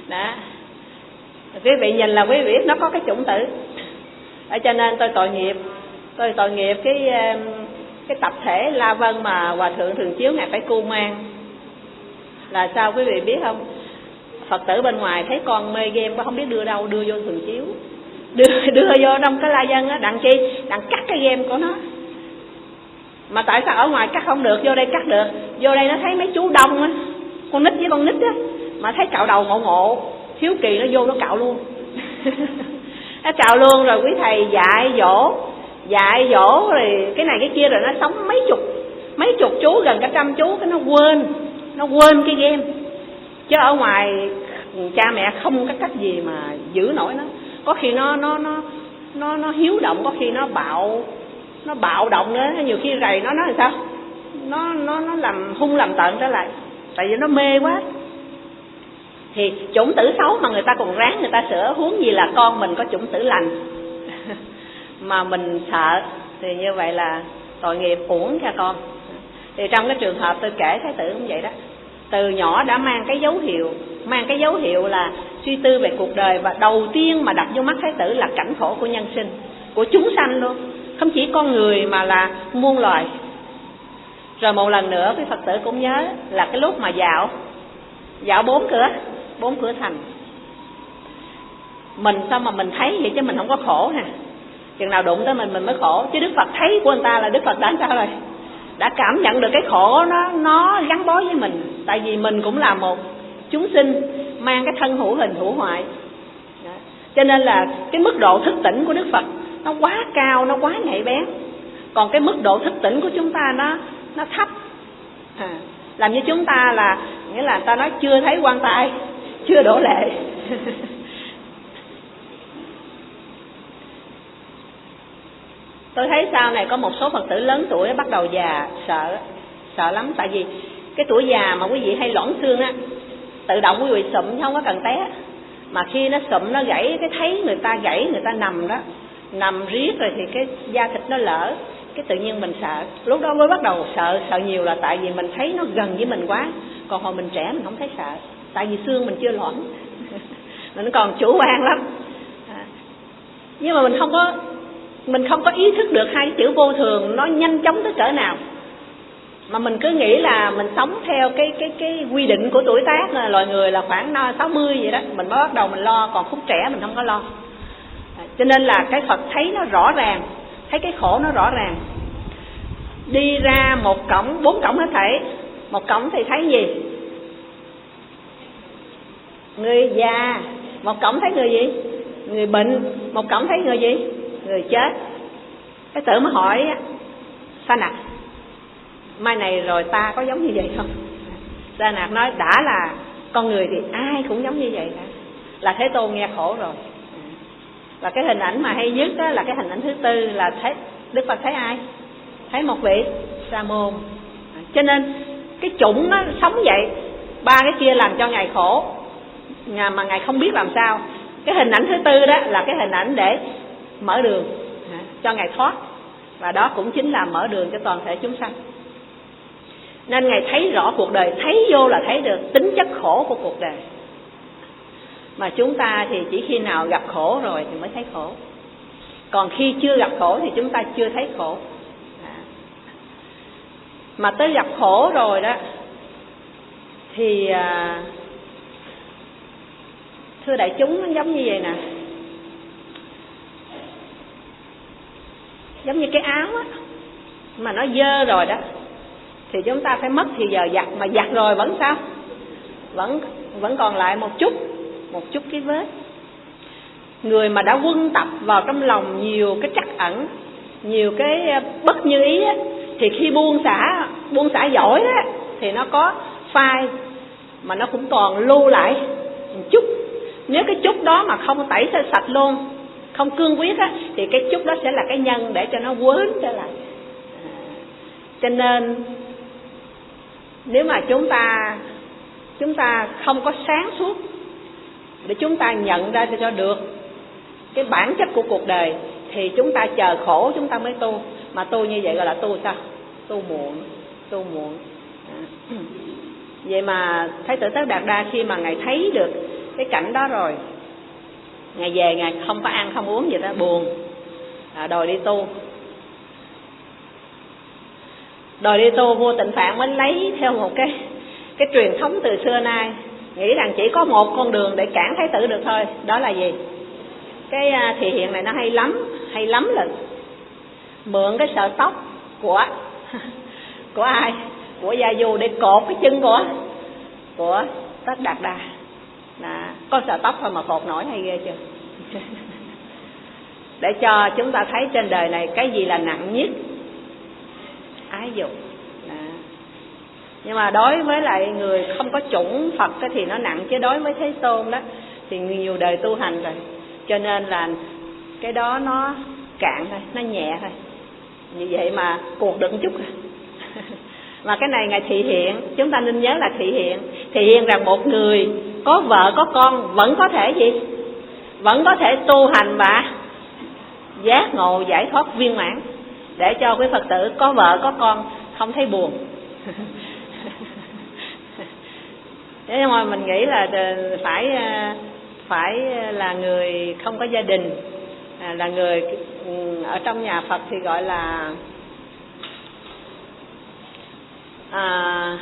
Đó, quý vị nhìn là quý vị biết nó có cái chủng tử. Ở cho nên tôi tội nghiệp, tôi tội nghiệp cái cái tập thể La Vân mà Hòa Thượng Thường Chiếu ngài phải cu mang. Là sao quý vị biết không? Phật tử bên ngoài thấy con mê game có không biết đưa đâu, đưa vô Thường Chiếu, đưa đưa vô trong cái La Vân á, đặng chi đặng cắt cái game của nó. Mà tại sao ở ngoài cắt không được, vô đây cắt được? Vô đây nó thấy mấy chú đông á, con nít với con nít á, mà thấy cạo đầu ngộ ngộ, hiếu kỳ nó vô nó cạo luôn. Nó cạo luôn rồi quý thầy dạy dỗ, dạy dỗ rồi cái này cái kia, rồi nó sống mấy chục mấy chục chú, gần cả trăm chú, cái nó quên, nó quên cái game. Chứ ở ngoài cha mẹ không có cách gì mà giữ nổi nó. Có khi nó nó nó nó nó hiếu động, có khi nó bạo nó bạo động nữa, nhiều khi rầy nó nói là sao? Nó nó nó làm hung làm tợn trở lại, tại vì nó mê quá. Thì chủng tử xấu mà người ta còn ráng người ta sửa, huống gì là con mình có chủng tử lành mà mình sợ, thì như vậy là tội nghiệp uổng cho con. Thì trong cái trường hợp tôi kể Thái tử cũng vậy đó, từ nhỏ đã mang cái dấu hiệu, mang cái dấu hiệu là suy tư về cuộc đời, và đầu tiên mà đặt vô mắt Thái tử là cảnh khổ của nhân sinh, của chúng sanh luôn, không chỉ con người mà là muôn loài. Rồi một lần nữa quý Phật tử cũng nhớ là cái lúc mà dạo dạo bốn cửa bốn cửa thành, mình sao mà mình thấy vậy chứ mình không có khổ ha. Chừng nào đụng tới mình mình mới khổ, chứ Đức Phật thấy của anh ta là Đức Phật đã sao rồi, đã cảm nhận được cái khổ nó nó gắn bó với mình. Tại vì mình cũng là một chúng sinh mang cái thân hữu hình hữu hoại. Đó. Cho nên là cái mức độ thức tỉnh của Đức Phật nó quá cao, nó quá nhạy bén. Còn cái mức độ thức tỉnh của chúng ta nó nó thấp. À, làm như chúng ta là, nghĩa là ta nói chưa thấy quan tài, chưa đổ lệ. Tôi thấy sau này có một số Phật tử lớn tuổi bắt đầu già, sợ, sợ lắm. Tại vì cái tuổi già mà quý vị hay loãng xương á, tự động quý vị sụm chứ không có cần té. Mà khi nó sụm, nó gãy, cái thấy người ta gãy, người ta nằm đó, nằm riết rồi thì cái da thịt nó lỡ, cái tự nhiên mình sợ. Lúc đó mới bắt đầu sợ, sợ nhiều là tại vì mình thấy nó gần với mình quá. Còn hồi mình trẻ mình không thấy sợ, tại vì xương mình chưa loãng. Mình còn chủ quan lắm. À, nhưng mà mình không có mình không có ý thức được hai chữ vô thường nó nhanh chóng tới cỡ nào, mà mình cứ nghĩ là mình sống theo cái cái cái quy định của tuổi tác là loài người là khoảng sáu mươi vậy đó, mình mới bắt đầu mình lo, còn khúc trẻ mình không có lo. À, cho nên là cái Phật thấy nó rõ ràng, thấy cái khổ nó rõ ràng. Đi ra một cổng, bốn cổng hết thảy. Một cổng thì thấy gì? Người già. Một cổng thấy người gì? Người bệnh. Một cổng thấy người gì? Người chết. Cái tử mới hỏi Sa Nặc, mai này rồi ta có giống như vậy không? Sa Nặc nói đã là con người thì ai cũng giống như vậy cả. Là Thế Tôn nghe khổ rồi. Và cái hình ảnh mà hay nhất đó là cái hình ảnh thứ tư, là thấy Đức Phật thấy ai? Thấy một vị Sa Môn. Cho nên cái chủng nó sống vậy, ba cái kia làm cho Ngài khổ mà Ngài không biết làm sao. Cái hình ảnh thứ tư đó là cái hình ảnh để mở đường cho Ngài thoát, và đó cũng chính là mở đường cho toàn thể chúng sanh. Nên Ngài thấy rõ cuộc đời, thấy vô là thấy được tính chất khổ của cuộc đời. Mà chúng ta thì chỉ khi nào gặp khổ rồi thì mới thấy khổ, còn khi chưa gặp khổ thì chúng ta chưa thấy khổ. Mà tới gặp khổ rồi đó thì à, thưa đại chúng, nó giống như vậy nè, giống như cái áo á, mà nó dơ rồi đó thì chúng ta phải mất thì giờ giặt, mà giặt rồi vẫn sao? Vẫn vẫn còn lại một chút, một chút cái vết. Người mà đã quân tập vào trong lòng nhiều cái trắc ẩn, nhiều cái bất như ý á, thì khi buông xả, buông xả giỏi á, thì nó có phai, mà nó cũng còn lưu lại một chút. Nếu cái chút đó mà không tẩy sạch luôn, không cương quyết á, thì cái chút đó sẽ là cái nhân để cho nó quến trở lại. À, cho nên nếu mà chúng ta chúng ta không có sáng suốt để chúng ta nhận ra cho được cái bản chất của cuộc đời, thì chúng ta chờ khổ chúng ta mới tu. Mà tu như vậy gọi là tu sao? Tu muộn, tu muộn. À. Vậy mà Thái tử Tất Đạt Đa khi mà Ngài thấy được cái cảnh đó rồi. Ngày về Ngài không có ăn không uống gì đó, buồn, à, đòi đi tu. Đòi đi tu, vua Tịnh Phạn mới lấy theo một cái cái truyền thống từ xưa nay, nghĩ rằng chỉ có một con đường để cản Thái tử được thôi. Đó là gì? Cái uh, thị hiện này nó hay lắm, hay lắm là mượn cái sợi tóc của của ai? Của Gia Du để cột cái chân của của Tất Đạt Đa. Là có sợi tóc thôi mà cột nổi, hay ghê chưa? Để cho chúng ta thấy trên đời này cái gì là nặng nhất? Ái dục. Đó. Nhưng mà đối với lại người không có chủng Phật thì nó nặng, chứ đối với Thế Tôn đó thì nhiều đời tu hành rồi, cho nên là cái đó nó cạn thôi, nó nhẹ thôi. Như vậy mà cuộc được một chút. Mà cái này Ngài thị hiện, chúng ta nên nhớ là thị hiện. Thị hiện rằng một người có vợ có con vẫn có thể gì? Vẫn có thể tu hành và giác ngộ giải thoát viên mãn, để cho quý Phật tử có vợ có con không thấy buồn. Thế nhưng mà mình nghĩ là phải phải là người không có gia đình, là người ở trong nhà Phật thì gọi là à,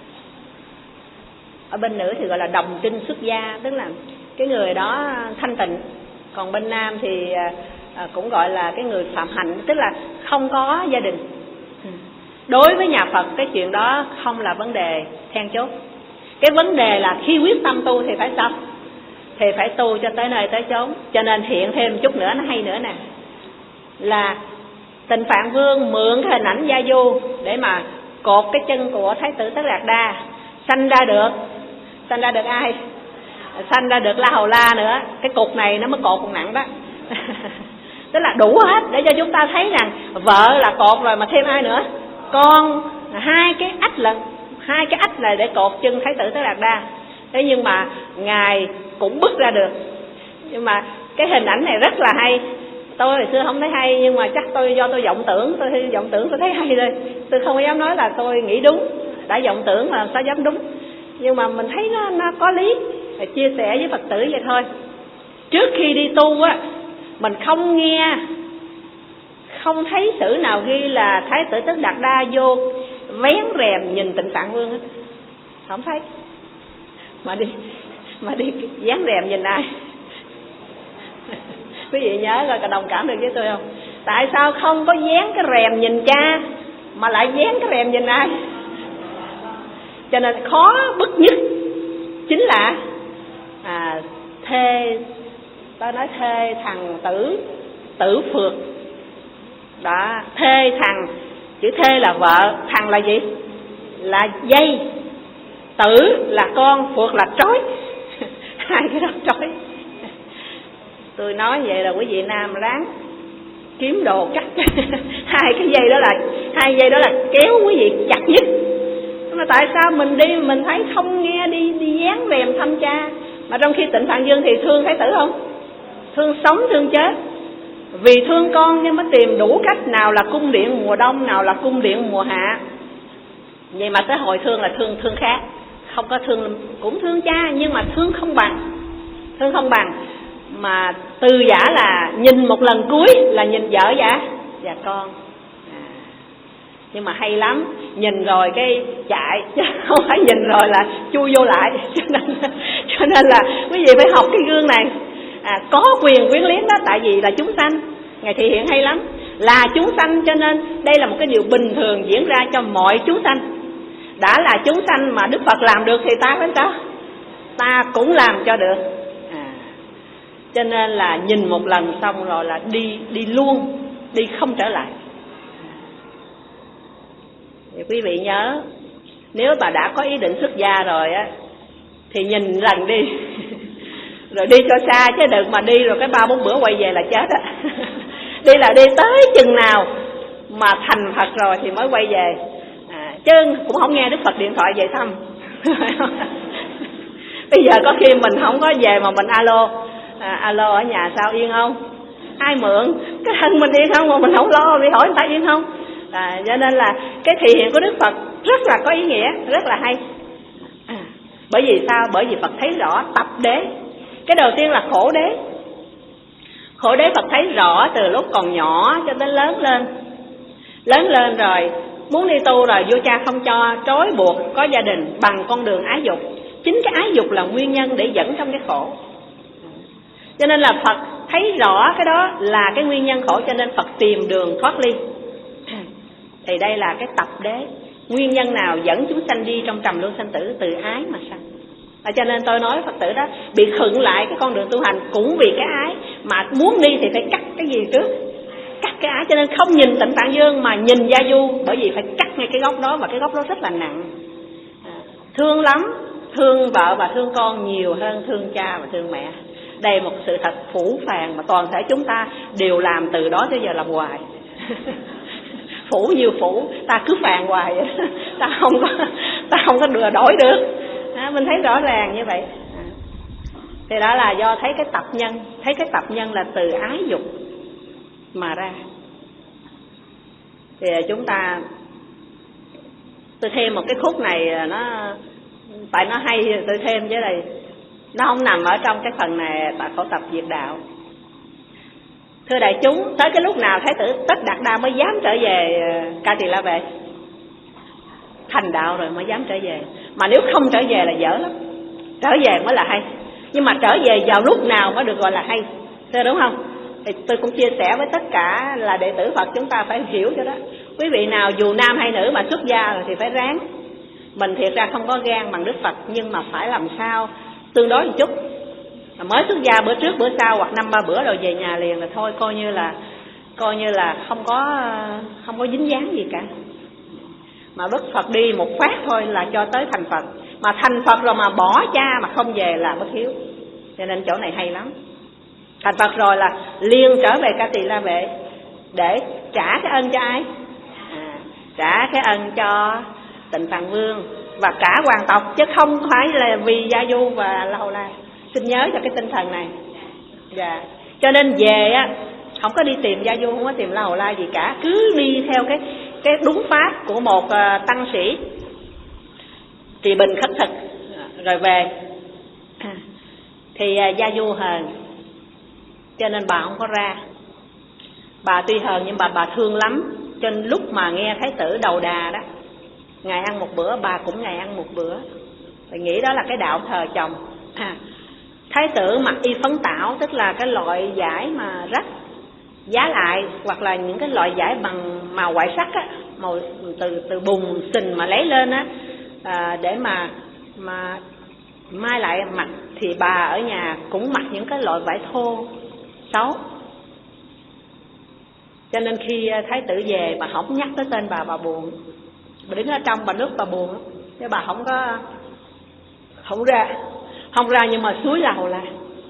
ở bên nữ thì gọi là đồng trinh xuất gia, tức là cái người đó thanh tịnh. Còn bên nam thì à, cũng gọi là cái người phạm hạnh, tức là không có gia đình. Đối với nhà Phật cái chuyện đó không là vấn đề then chốt. Cái vấn đề là khi quyết tâm tu thì phải sao? Thì phải tu cho tới nơi tới chốn. Cho nên hiện thêm chút nữa nó hay nữa nè, là Tịnh Phạn Vương mượn cái hình ảnh Gia Du để mà cột cái chân của Thái tử Tất Đạt Đa, sanh ra được sanh ra được ai? Sanh ra được La Hầu La nữa. Cái cục này nó mới cột còn nặng đó. Tức là đủ hết để cho chúng ta thấy rằng vợ là cột rồi mà thêm ai nữa? Con, hai cái ách là hai cái ách là để cột chân Thái tử Tất Đạt Đa. Thế nhưng mà Ngài cũng bứt ra được. Nhưng mà cái hình ảnh này rất là hay. Tôi hồi xưa không thấy hay, nhưng mà chắc tôi do tôi vọng tưởng, tôi vọng tưởng tôi thấy hay thôi. Tôi không dám nói là tôi nghĩ đúng, đã vọng tưởng mà sao dám đúng. Nhưng mà mình thấy nó, nó có lý, chia sẻ với Phật tử vậy thôi. Trước khi đi tu á, mình không nghe, không thấy sử nào ghi là Thái tử Tất Đạt Đa vô vén rèm nhìn Tịnh Phạn Vương hết, không thấy. Mà đi mà đi dán rèm nhìn ai? Quý vị nhớ rồi, có đồng cảm được với tôi không? Tại sao không có dán cái rèm nhìn cha mà lại dán cái rèm nhìn ai? Cho nên khó bức nhất chính là à, thê, tôi nói thê thằng tử tử phượt đó. Thê thằng, chữ thê là vợ, thằng là gì? Là dây, tử là con, phượt là trói. Hai cái đó trói. Tôi nói vậy là quý vị nam ráng kiếm đồ cắt. Hai cái dây đó là hai dây đó là kéo quý vị chặt nhất. Mà tại sao mình đi mình thấy không nghe đi đi dán rèm thăm cha, mà trong khi Tịnh Phạn Vương thì thương Thái tử không? Thương sống thương chết. Vì thương con nhưng mới tìm đủ cách, nào là cung điện mùa đông, nào là cung điện mùa hạ. Vậy mà tới hồi thương là thương thương khác, không có thương, cũng thương cha nhưng mà thương không bằng, thương không bằng. Mà từ giả là nhìn một lần cuối là nhìn vợ giả và con. À, nhưng mà hay lắm, nhìn rồi cái chạy, chứ không phải nhìn rồi là chui vô lại. Cho nên, cho nên là quý vị phải học cái gương này. À, có quyền quyến luyến đó, tại vì là chúng sanh. Ngài thị hiện hay lắm, là chúng sanh, cho nên đây là một cái điều bình thường diễn ra cho mọi chúng sanh. Đã là chúng sanh mà Đức Phật làm được thì ta phải sao? Ta cũng làm cho được. À, cho nên là nhìn một lần xong rồi là đi đi luôn, đi không trở lại. Thì quý vị nhớ, nếu bà đã có ý định xuất gia rồi á thì nhìn lần đi. Rồi đi cho xa, chứ đừng mà đi rồi cái ba bốn bữa quay về là chết á. Đi là đi tới chừng nào mà thành Phật rồi thì mới quay về. À, chứ cũng không nghe Đức Phật điện thoại về thăm. Bây giờ có khi mình không có về mà mình alo, à, alo ở nhà sao yên không? Ai mượn? Cái thân mình yên không mà mình không lo, bị hỏi người ta yên không? À, cho nên là cái thị hiện của Đức Phật rất là có ý nghĩa, rất là hay. À, Bởi vì sao? Bởi vì Phật thấy rõ tập đế. Cái đầu tiên là khổ đế. Khổ đế Phật thấy rõ từ lúc còn nhỏ cho đến lớn lên. Lớn lên rồi muốn đi tu rồi vua cha không cho, trói buộc có gia đình bằng con đường ái dục. Chính cái ái dục là nguyên nhân để dẫn trong cái khổ. Cho nên là Phật thấy rõ cái đó là cái nguyên nhân khổ, cho nên Phật tìm đường thoát ly. Thì đây là cái tập đế. Nguyên nhân nào dẫn chúng sanh đi trong trầm luân sanh tử? Từ ái mà sanh. À, cho nên tôi nói Phật tử đó bị khựng lại cái con đường tu hành cũng vì cái ái. Mà muốn đi thì phải cắt cái gì trước? Cắt cái ái. Cho nên không nhìn Tịnh Tạng Dương mà nhìn Gia Du, bởi vì phải cắt ngay cái gốc đó, và cái gốc đó rất là nặng. À, thương lắm, thương vợ và thương con nhiều hơn thương cha và thương mẹ. Đây một sự thật phủ phàng mà toàn thể chúng ta đều làm từ đó tới giờ làm hoài. Phủ nhiều phủ, ta cứ phàn hoài vậy. Ta không có ta không có đưa đổi được. À, mình thấy rõ ràng như vậy. À, thì đó là do thấy cái tập nhân, thấy cái tập nhân là từ ái dục mà ra. Thì chúng ta, tôi thêm một cái khúc này, nó tại nó hay tôi thêm với đây. Nó không nằm ở trong cái phần này tại khổ tập diệt đạo. Thưa đại chúng, tới cái lúc nào Thái tử Tất Đạt Đa mới dám trở về Ca Tỳ La Vệ? Thành đạo rồi mới dám trở về. Mà nếu không trở về là dở lắm. Trở về mới là hay. Nhưng mà trở về vào lúc nào mới được gọi là hay, thưa đúng không? Thì tôi cũng chia sẻ với tất cả là đệ tử Phật, chúng ta phải hiểu cho đó. Quý vị nào dù nam hay nữ mà xuất gia rồi thì phải ráng. Mình thiệt ra không có gan bằng Đức Phật, nhưng mà phải làm sao tương đối một chút. Mới xuất gia bữa trước bữa sau hoặc năm ba bữa rồi về nhà liền là thôi, coi như là coi như là không có không có dính dáng gì cả. Mà Đức Phật đi một phát thôi là cho tới thành Phật. Mà thành Phật rồi mà bỏ cha mà không về là bất hiếu. Cho nên chỗ này hay lắm. Thành Phật rồi là liền trở về Ca Tỳ La Vệ để trả cái ân cho ai? À, trả cái ân cho Tịnh Tạng Vương và cả hoàng tộc, chứ không phải là vì Gia Du và La Hầu La. Xin nhớ cho cái tinh thần này. Dạ. Cho nên về á, không có đi tìm Gia Du, không có tìm La Hầu La gì cả, cứ đi theo cái cái đúng pháp của một uh, tăng sĩ trì bình khất thực rồi về. Thì uh, Gia Du hờn, cho nên bà không có ra. Bà tuy hờn nhưng bà bà thương lắm, cho nên lúc mà nghe Thái tử đầu đà đó, ngày ăn một bữa, bà cũng ngày ăn một bữa. Bà nghĩ đó là cái đạo thờ chồng. À, Thái tử mặc y phấn tảo, tức là cái loại vải mà rách giá lại, hoặc là những cái loại vải bằng màu ngoại sắc á, màu từ từ bùn sình mà lấy lên á, à, để mà mà mai lại mặc. Thì bà ở nhà cũng mặc những cái loại vải thô xấu. Cho nên khi Thái tử về, bà không nhắc tới tên bà, bà buồn. Bà đứng ở trong bà nước bà buồn lắm, chứ bà không có không ra không ra nhưng mà suối La Hầu La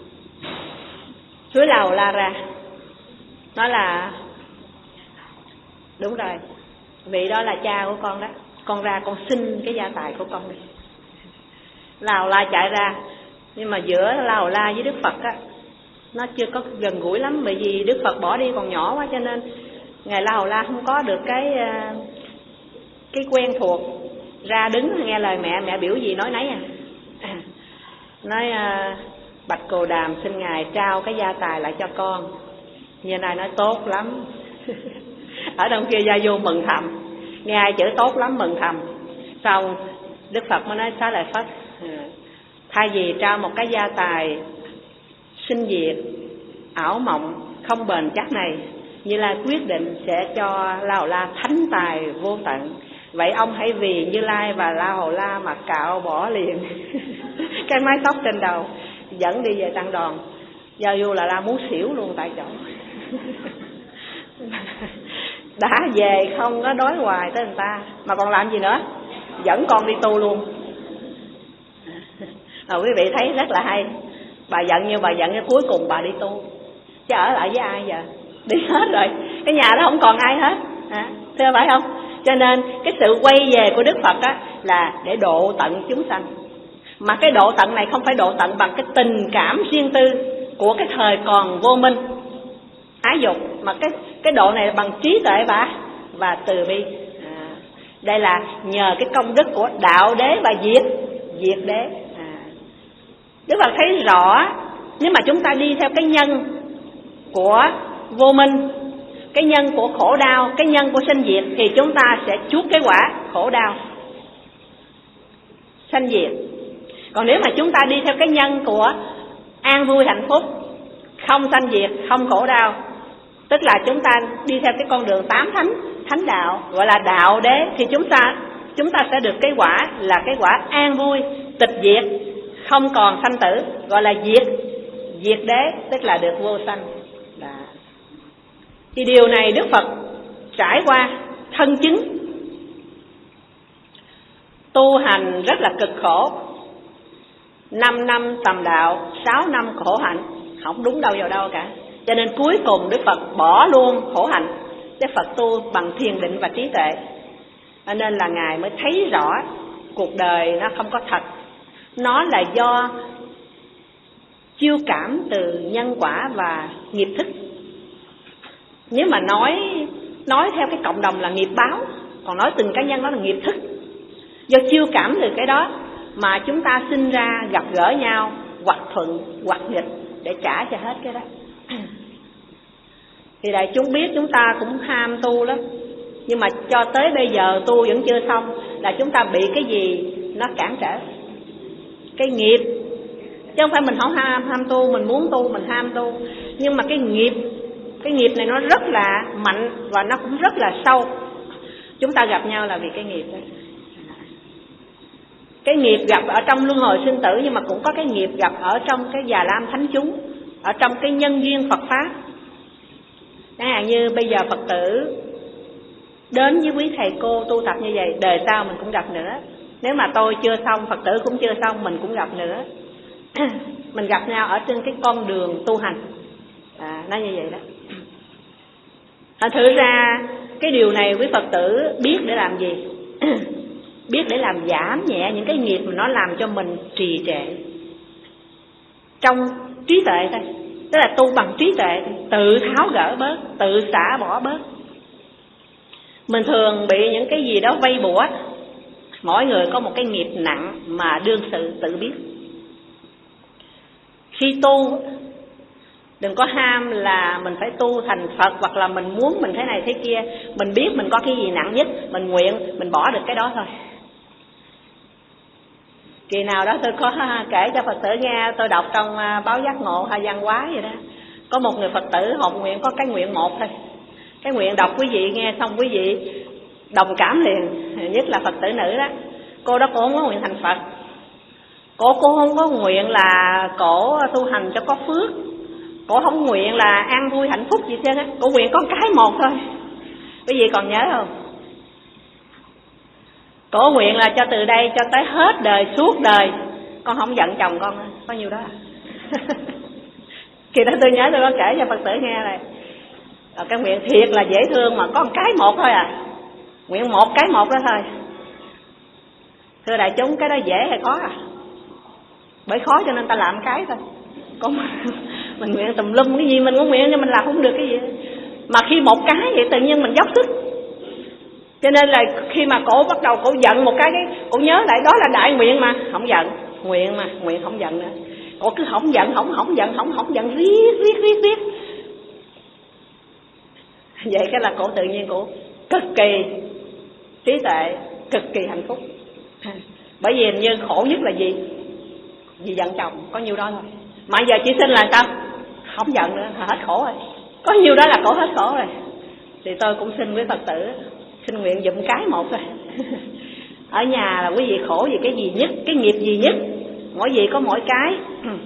suối La Hầu La ra, nói là đúng rồi, vị đó là cha của con đó, con ra con xin cái gia tài của con đi. La Hầu La chạy ra, nhưng mà giữa La Hầu La với Đức Phật á, nó chưa có gần gũi lắm, bởi vì Đức Phật bỏ đi còn nhỏ quá, cho nên ngài La Hầu La không có được cái cái quen thuộc. Ra đứng nghe lời mẹ, mẹ biểu gì nói nấy à. Nói bạch Cồ Đàm xin ngài trao cái gia tài lại cho con. Như này nói tốt lắm. Ở trong kia Gia Du mừng thầm, nghe ai chữ tốt lắm mừng thầm. Xong Đức Phật mới nói Xá Lợi Phất, thay vì trao một cái gia tài sinh diệt, ảo mộng, không bền chắc này, Như Lai quyết định sẽ cho La Hầu La thánh tài vô tận. Vậy ông hãy vì Như Lai và La Hầu La mà cạo bỏ liền cái mái tóc trên đầu, dẫn đi về tăng đoàn. Gia Du là La muốn xỉu luôn tại chỗ. Đã về không có đói hoài tới người ta, mà còn làm gì nữa, dẫn con đi tu luôn. À, quý vị thấy rất là hay. Bà giận như bà giận cái cuối cùng bà đi tu, chứ ở lại với ai giờ, đi hết rồi, cái nhà đó không còn ai hết à, thưa phải không? Cho nên cái sự quay về của Đức Phật á là để độ tận chúng sanh. Mà cái độ tận này không phải độ tận bằng cái tình cảm riêng tư của cái thời còn vô minh ái dục, mà cái cái độ này là bằng trí tuệ và và từ bi. À, đây là nhờ cái công đức của đạo đế và diệt diệt đế. Phật thấy rõ nếu mà chúng ta đi theo cái nhân của vô minh, cái nhân của khổ đau, cái nhân của sanh diệt, thì chúng ta sẽ chuốc cái quả khổ đau sanh diệt. Còn nếu mà chúng ta đi theo cái nhân của an vui hạnh phúc, không sanh diệt, không khổ đau, tức là chúng ta đi theo cái con đường tám thánh, thánh đạo, gọi là đạo đế, thì chúng ta chúng ta sẽ được cái quả là cái quả an vui, tịch diệt, không còn sanh tử, gọi là diệt diệt đế, tức là được vô sanh. Đó. Thì điều này Đức Phật trải qua thân chứng, tu hành rất là cực khổ, năm năm tầm đạo, sáu năm khổ hạnh, không đúng đâu vào đâu cả. Cho nên cuối cùng Đức Phật bỏ luôn khổ hạnh, Đức Phật tu bằng thiền định và trí tuệ. Cho nên là Ngài mới thấy rõ cuộc đời nó không có thật, nó là do chiêu cảm từ nhân quả và nghiệp thức. Nếu mà nói nói theo cái cộng đồng là nghiệp báo, còn nói từng cá nhân đó là nghiệp thức. Do chiêu cảm từ cái đó mà chúng ta sinh ra gặp gỡ nhau, hoặc thuận hoặc nghịch, để trả cho hết cái đó. Thì đại chúng biết chúng ta cũng ham tu lắm, nhưng mà cho tới bây giờ tu vẫn chưa xong, là chúng ta bị cái gì nó cản trở? Cái nghiệp. Chứ không phải mình không ham, ham tu, mình muốn tu, mình ham tu. Nhưng mà cái nghiệp, cái nghiệp này nó rất là mạnh và nó cũng rất là sâu. Chúng ta gặp nhau là vì cái nghiệp đó. Cái nghiệp gặp ở trong luân hồi sinh tử, nhưng mà cũng có cái nghiệp gặp ở trong cái già lam thánh chúng, ở trong cái nhân duyên Phật Pháp. Chẳng hạn như bây giờ Phật tử đến với quý thầy cô tu tập như vậy, đời sau mình cũng gặp nữa. Nếu mà tôi chưa xong, Phật tử cũng chưa xong, mình cũng gặp nữa. Mình gặp nhau ở trên cái con đường tu hành, à, nó như vậy đó. Thật thử ra cái điều này quý Phật tử biết để làm gì? Biết để làm giảm nhẹ những cái nghiệp mà nó làm cho mình trì trệ trong trí tuệ thôi. Tức là tu bằng trí tuệ, tự tháo gỡ bớt, tự xả bỏ bớt. Mình thường bị những cái gì đó vây bủa. Mỗi người có một cái nghiệp nặng mà đương sự tự biết. Khi tu, đừng có ham là mình phải tu thành Phật, hoặc là mình muốn mình thế này thế kia. Mình biết mình có cái gì nặng nhất, mình nguyện, mình bỏ được cái đó thôi. Kỳ nào đó tôi có kể cho Phật tử nghe, tôi đọc trong báo Giác Ngộ hay Văn Hóa vậy đó. Có một người Phật tử hộ nguyện có cái nguyện một thôi. Cái nguyện đọc quý vị nghe xong quý vị đồng cảm liền, nhất là Phật tử nữ đó. Cô đó cô không có nguyện thành Phật. Cô cô không có nguyện là cổ tu hành cho có phước. Cô không nguyện là an vui hạnh phúc gì hết á. Cô nguyện có cái một thôi. Quý vị còn nhớ không? Cổ nguyện là cho từ đây cho tới hết đời, suốt đời con không giận chồng con, có nhiêu đó à? Kỳ đó tôi nhớ tôi có kể cho Phật tử nghe này. Rồi cái nguyện thiệt là dễ thương mà có một cái một thôi à. Nguyện một cái một đó thôi. Thưa đại chúng, cái đó dễ hay khó à? Bởi khó cho nên ta làm cái thôi. Còn mình nguyện tùm lum cái gì mình cũng nguyện, nhưng mình làm không được cái gì. Mà khi một cái vậy tự nhiên mình dốc sức. Cho nên là khi mà cổ bắt đầu cổ giận một cái, cái cổ nhớ lại đó là đại nguyện mà, không giận, nguyện mà, nguyện không giận nữa. Cổ cứ không giận, không không giận, không không giận, riết riết riết riết. Vậy cái là cổ tự nhiên cổ cực kỳ trí tuệ, cực kỳ hạnh phúc. Bởi vì như khổ nhất là gì? Vì giận chồng, có nhiêu đó thôi. Mà giờ chỉ xin là sao? Không giận nữa, hết khổ rồi. Có nhiêu đó là cổ hết khổ rồi. Thì tôi cũng xin với Phật tử xin nguyện dụm cái một thôi. Ở nhà là quý vị khổ vì cái gì nhất, cái nghiệp gì nhất, mỗi vị có mỗi cái.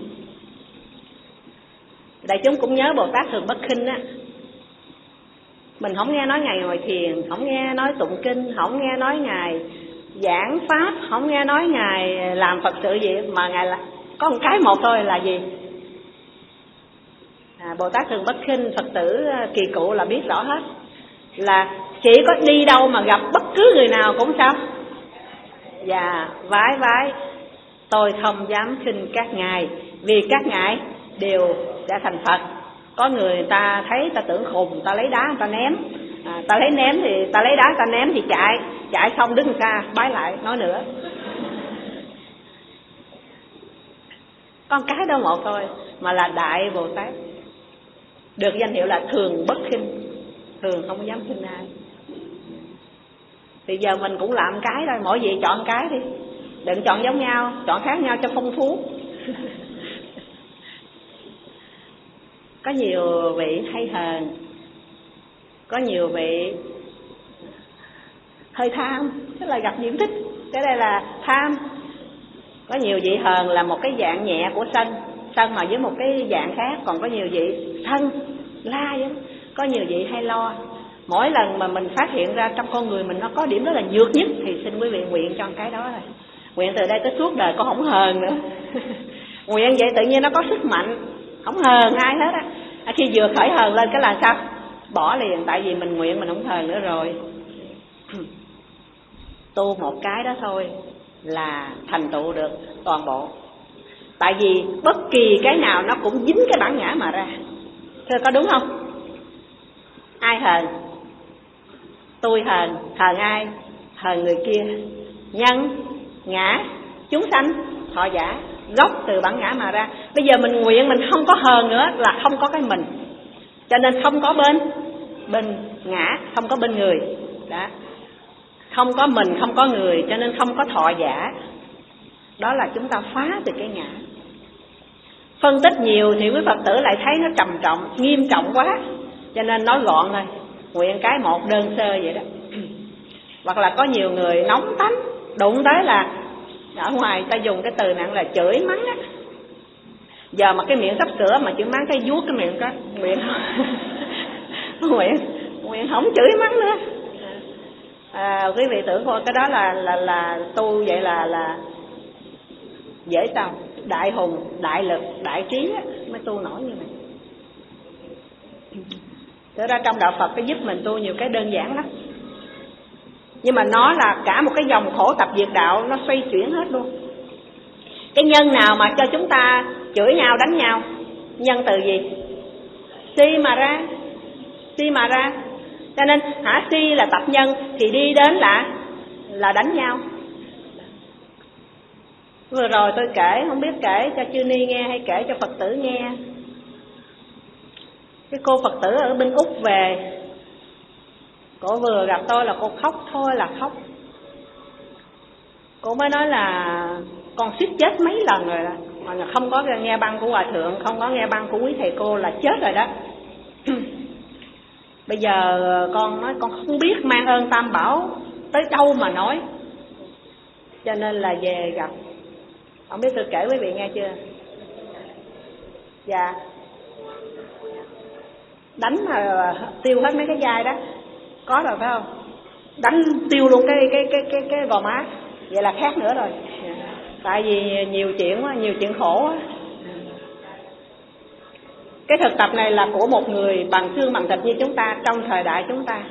Đại chúng cũng nhớ Bồ Tát Thường Bất Khinh á. Mình không nghe nói Ngài ngồi thiền, không nghe nói tụng kinh, không nghe nói Ngài giảng pháp, không nghe nói Ngài làm Phật sự gì, mà Ngài là có một cái một thôi là gì? À, Bồ Tát Thường Bất Khinh, Phật tử kỳ cụ là biết rõ hết. Là chỉ có đi đâu mà gặp bất cứ người nào cũng sao? Dạ, vái vái, tôi không dám khinh các ngài, vì các ngài đều đã thành Phật. Có người ta thấy ta tưởng khùng, ta lấy đá ta ném, à, ta lấy ném thì ta lấy đá ta ném thì chạy, chạy xong đứng xa bái lại nói nữa. Con cái đó một thôi, mà là Đại Bồ Tát, được danh hiệu là thường bất khinh, thường không dám khinh ai. Thì giờ mình cũng làm cái thôi, mỗi vị chọn cái đi, đừng chọn giống nhau, chọn khác nhau cho phong phú. Có nhiều vị hay hờn, có nhiều vị hơi tham, tức là gặp nhiễm thích, cái đây là tham. Có nhiều vị hờn là một cái dạng nhẹ của sân, sân mà với một cái dạng khác. Còn có nhiều vị thân, la vậy. Có nhiều vị hay lo. Mỗi lần mà mình phát hiện ra trong con người mình nó có điểm đó là nhược nhất, thì xin quý vị nguyện cho cái đó rồi. Nguyện từ đây tới suốt đời con không hờn nữa. Nguyện vậy tự nhiên nó có sức mạnh, không hờn ai hết á. À, khi vừa khởi hờn lên cái là sao? Bỏ liền, tại vì mình nguyện mình không hờn nữa rồi. Tu một cái đó thôi là thành tựu được toàn bộ. Tại vì bất kỳ cái nào nó cũng dính cái bản ngã mà ra. Thưa có đúng không? Ai hờn? Tôi hờn. Hờn ai? Hờn người kia. Nhân, ngã, chúng sanh, thọ giả, gốc từ bản ngã mà ra. Bây giờ mình nguyện mình không có hờn nữa là không có cái mình. Cho nên không có bên bên ngã, không có bên người. Đó. Không có mình, không có người, cho nên không có thọ giả. Đó là chúng ta phá từ cái ngã. Phân tích nhiều thì quý Phật tử lại thấy nó trầm trọng, nghiêm trọng quá, cho nên nói gọn thôi. Nguyện cái một đơn sơ vậy đó. Hoặc là có nhiều người nóng tánh, đụng tới là ở ngoài ta dùng cái từ nặng là chửi mắng á. Giờ mà cái miệng sắp sửa mà chửi mắng, cái vuốt cái miệng cái nguyện nguyện nguyện không chửi mắng nữa. À, quý vị tưởng thôi cái đó là là là tu vậy là là dễ sao? Đại hùng, đại lực, đại trí á, mới tu nổi như này. Thực ra trong đạo Phật cái giúp mình tu nhiều cái đơn giản lắm, nhưng mà nó là cả một cái dòng khổ tập diệt đạo, nó xoay chuyển hết luôn. Cái nhân nào mà cho chúng ta chửi nhau, đánh nhau? Nhân từ gì? Si mà ra, si mà ra. Cho nên hả, si là tập nhân thì đi đến là là đánh nhau. Vừa rồi tôi kể, không biết kể cho Chư Ni nghe hay kể cho Phật tử nghe. Cái cô Phật tử ở bên Úc về, cô vừa gặp tôi là cô khóc thôi là khóc. Cô mới nói là con suýt chết mấy lần rồi đó, mà không có nghe băng của Hòa Thượng, không có nghe băng của quý thầy cô là chết rồi đó. Bây giờ con nói con không biết mang ơn Tam Bảo tới đâu mà nói. Cho nên là về gặp. Không biết tôi kể quý vị nghe chưa? Dạ. Đánh mà tiêu hết mấy cái vai đó. Có rồi phải không? Đánh tiêu luôn cái cái cái cái cái gò má. Vậy là khác nữa rồi. Tại vì nhiều chuyện quá, nhiều chuyện khổ quá. Cái thực tập này là của một người bằng xương bằng thịt như chúng ta trong thời đại chúng ta.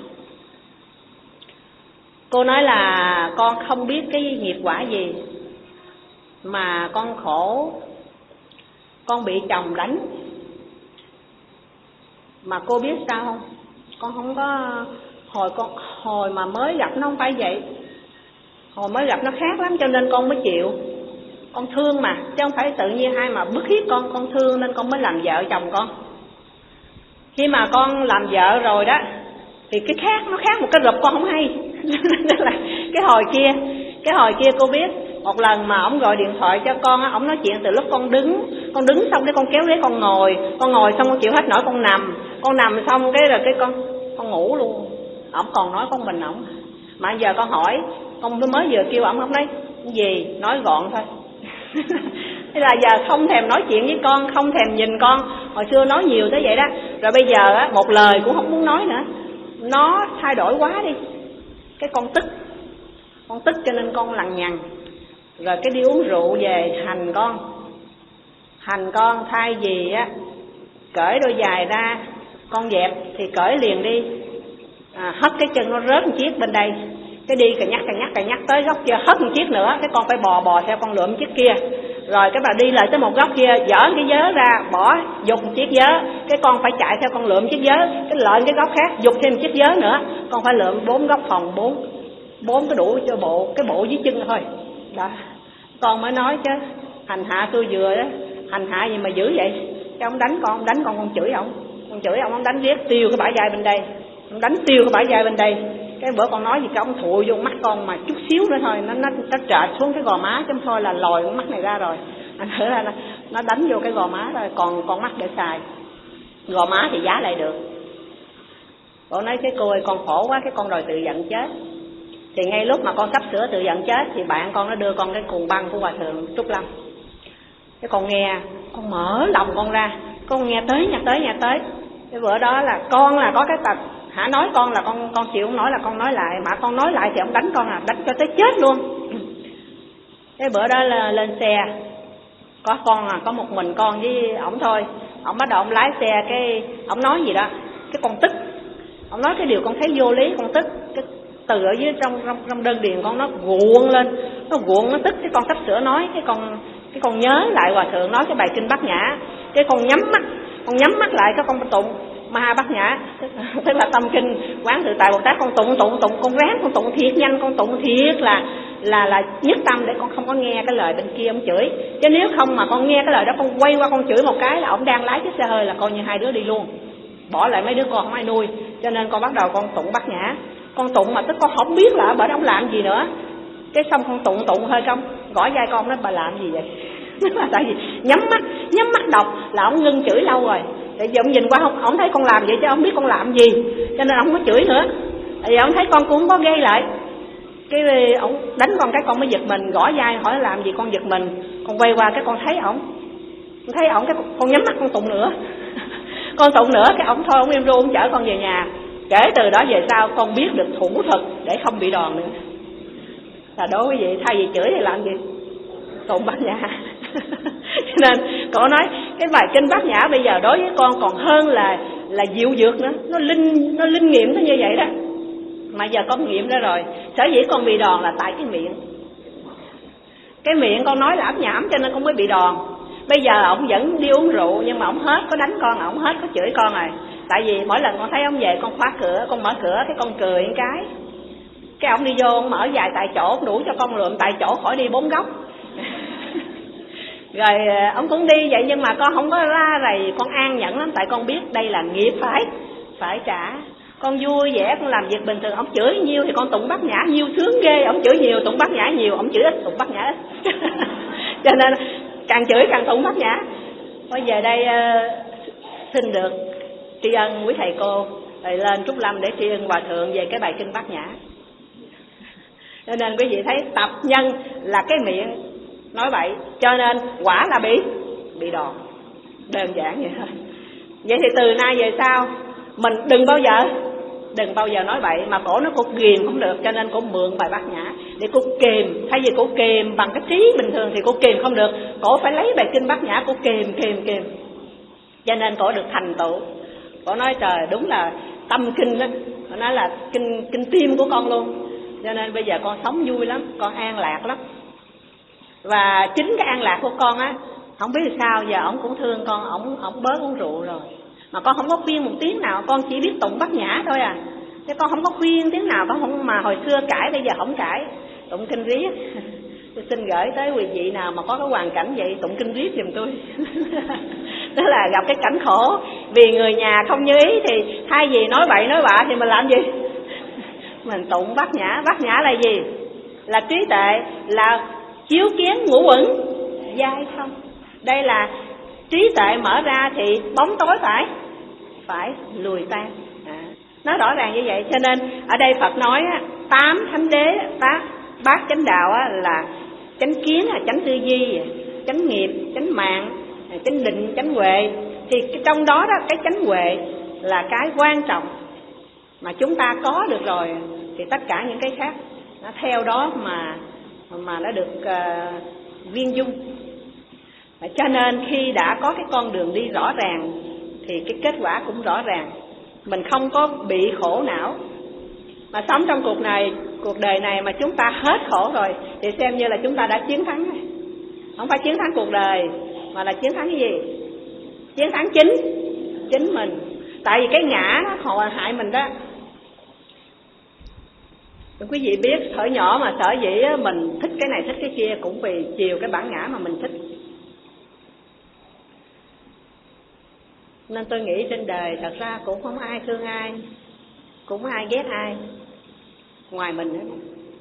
Cô nói là con không biết cái nghiệp quả gì mà con khổ, con bị chồng đánh. Mà cô biết sao không? Con không có, hồi con hồi mà mới gặp nó không phải vậy. Hồi mới gặp nó khác lắm cho nên con mới chịu. Con thương mà, chứ không phải tự nhiên ai mà bức hiếp con, con thương nên con mới làm vợ chồng con. Khi mà con làm vợ rồi đó thì cái khác, nó khác một cái rụp con không hay. Nên là cái hồi kia, cái hồi kia cô biết một lần mà ổng gọi điện thoại cho con, ổng nói chuyện từ lúc con đứng, con đứng xong cái con kéo ghế con ngồi, con ngồi xong con chịu hết nổi con nằm, con nằm xong cái rồi cái con con ngủ luôn. Ổng còn nói con mình ổng. Mà giờ con hỏi, con mới vừa kêu ổng, ổng nói cái gì, nói gọn thôi. Thế là giờ không thèm nói chuyện với con, không thèm nhìn con. Hồi xưa nói nhiều tới vậy đó. Rồi bây giờ á, một lời cũng không muốn nói nữa. Nó thay đổi quá đi. Cái con tức, con tức cho nên con lằng nhằng. Rồi cái đi uống rượu về hành con. Hành con thay vì á cởi đôi giày ra, con dẹp thì cởi liền đi. À, hất cái chân nó rớt một chiếc bên đây. Cái đi cà nhắc cà nhắc cà nhắc tới góc kia hất một chiếc nữa, cái con phải bò bò theo con lượm chiếc kia. Rồi cái bà đi lại tới một góc kia dỡ cái vớ ra bỏ dục một chiếc vớ, cái con phải chạy theo con lượm chiếc vớ, cái lợn cái góc khác dục thêm một chiếc vớ nữa, con phải lượm bốn góc phòng, bốn bốn cái đủ cho bộ cái bộ dưới chân thôi. Đó, con mới nói chứ hành hạ tôi vừa đó, hành hạ gì mà dữ vậy? Cái ông đánh con, ông đánh con, con chửi ông, con chửi ông, ông đánh riết tiêu cái bả vai bên đây, ông đánh tiêu cái bả vai bên đây. Cái bữa con nói gì cái ông thụi vô mắt con mà chút xíu nữa thôi, nó nó nó trệt xuống cái gò má chứ thôi là lòi con mắt này ra rồi. Anh thử là nó đánh vô cái gò má rồi, còn con mắt để xài, gò má thì giá lại được. Cô nói cái cô ơi con khổ quá, cái con đòi tự giận chết. Thì ngay lúc mà con sắp sửa tự giận chết thì bạn con nó đưa con cái cuồng băng của Hòa Thượng Trúc Lâm. Cái con nghe, con mở lòng con ra, con nghe tới nha tới nha tới. Cái bữa đó là con là có cái tật hả, nói con là con con chịu không nói là con nói lại, mà con nói lại thì ông đánh con à, đánh cho tới chết luôn. Cái bữa đó là lên xe, có con à, có một mình con với ổng thôi. Ổng bắt đầu ông lái xe, cái ổng nói gì đó, cái con tức. Ông nói cái điều con thấy vô lý, con tức. Cái từ ở dưới trong trong, trong đơn điền con nó cuộn lên, nó cuộn nó tức. Cái con sắp sửa nói, cái con cái con nhớ lại Hòa Thượng nói cái bài kinh Bát Nhã, cái con nhắm mắt, con nhắm mắt lại cái con tụng Ma Bát Nhã, tức là tâm kinh Quán Tự Tại Bồ Tát. Con tụng tụng tụng con ráng con tụng thiệt nhanh, con tụng thiệt là là là nhất tâm để con không có nghe cái lời bên kia ông chửi. Chứ nếu không mà con nghe cái lời đó, con quay qua con chửi một cái là ông đang lái chiếc xe hơi là coi như hai đứa đi luôn, bỏ lại mấy đứa con không ai nuôi. Cho nên con bắt đầu con tụng Bát Nhã, con tụng mà tức con không biết là bởi ông làm gì nữa. Cái xong con tụng tụng hơi công gõ vai con nói bà làm gì vậy? Là tại vì nhắm mắt nhắm mắt đọc là ông ngưng chửi lâu rồi. Tại vì ông nhìn qua không, ông thấy con làm vậy chứ ông biết con làm gì, cho nên ông không có chửi nữa. Tại vì ông thấy con cũng có gây lại, cái ông đánh con cái con mới giật mình, gõ vai hỏi làm gì con giật mình. Con quay qua cái con thấy ổng, con thấy ổng cái con nhắm mắt con tụng nữa. Con tụng nữa cái ổng thôi, ổng im ru, ổng chở con về nhà. Kể từ đó về sau con biết được thủ thuật để không bị đòn nữa. Là đối với vậy, thay vì chửi thì làm gì? Tụng Bát Nhã. Cho nên con nói cái bài kinh Bát Nhã bây giờ đối với con còn hơn là là diệu dược nữa, nó linh nó linh nghiệm nó như vậy đó. Mà giờ con nghiệm ra rồi, sở dĩ con bị đòn là tại cái miệng. Cái miệng con nói lảm nhảm cho nên con mới bị đòn. Bây giờ ổng vẫn đi uống rượu nhưng mà ổng hết có đánh con, ổng hết có chửi con rồi. Tại vì mỗi lần con thấy ổng về con khóa cửa, con mở cửa cái con cười một cái. Cái ổng đi vô, ổng mở dài tại chỗ, đủ cho con lượm tại chỗ khỏi đi bốn góc. Rồi ông cũng đi vậy nhưng mà con không có la rầy, con an nhẫn lắm. Tại con biết đây là nghiệp phải phải trả. Con vui vẻ, con làm việc bình thường. Ông chửi nhiêu thì con tụng Bát Nhã nhiêu sướng ghê. Ông chửi nhiều tụng Bát Nhã nhiều, ông chửi ít tụng Bát Nhã ít. Cho nên càng chửi càng tụng Bát Nhã. Bây giờ đây uh, xin được tri ân quý thầy cô rồi lên Trúc Lâm để tri ân Hòa Thượng về cái bài kinh Bát Nhã. Cho nên quý vị thấy tập nhân là cái miệng nói bậy, cho nên quả là bị bị đòn, đơn giản vậy thôi. Vậy thì từ nay về sau mình đừng bao giờ đừng bao giờ nói bậy. Mà cổ nó cũng ghìm không được, cho nên cổ mượn bài Bát Nhã để cổ kìm. Thay vì cổ kìm bằng cái trí bình thường thì cổ kìm không được, cổ phải lấy bài kinh Bát Nhã cổ kìm kìm kìm. Cho nên cổ được thành tựu. Cổ nói trời đúng là tâm kinh đó, cổ nói là kinh kinh tim của con luôn. Cho nên bây giờ con sống vui lắm, con an lạc lắm. Và chính cái an lạc của con á, không biết sao giờ ổng cũng thương con, ổng ổng bớt uống rượu rồi. Mà con không có khuyên một tiếng nào, con chỉ biết tụng Bát Nhã thôi à. Chứ con không có khuyên tiếng nào, con không, mà hồi xưa cãi bây giờ không cãi, tụng kinh riết. Tôi xin gửi tới quý vị nào mà có cái hoàn cảnh vậy, tụng kinh riết giùm tôi. Tức là gặp cái cảnh khổ vì người nhà không như ý thì thay vì nói bậy nói bạ thì mình làm gì? Mình tụng Bát Nhã. Bát Nhã là gì? Là trí tuệ, là chiếu kiến ngũ uẩn giai không. Đây là trí tuệ mở ra thì bóng tối phải phải lùi tan. À, nó rõ ràng như vậy. Cho nên ở đây Phật nói á, tám thánh đế bát bát chánh đạo á, là chánh kiến, là chánh tư duy, chánh nghiệp, chánh mạng, chánh định, chánh huệ. Thì trong đó đó cái chánh huệ là cái quan trọng mà chúng ta có được rồi thì tất cả những cái khác nó theo đó mà mà nó được uh, viên dung. Cho nên khi đã có cái con đường đi rõ ràng thì cái kết quả cũng rõ ràng. Mình không có bị khổ não. Mà sống trong cuộc này, cuộc đời này mà chúng ta hết khổ rồi thì xem như là chúng ta đã chiến thắng rồi. Không phải chiến thắng cuộc đời mà là chiến thắng cái gì? Chiến thắng chính chính mình. Tại vì cái ngã nó họ hại mình đó. Quý vị biết thời nhỏ mà sở dĩ mình thích cái này thích cái kia cũng vì chiều cái bản ngã mà mình thích. Nên tôi nghĩ trên đời thật ra cũng không ai thương ai, cũng không ai ghét ai ngoài mình hết.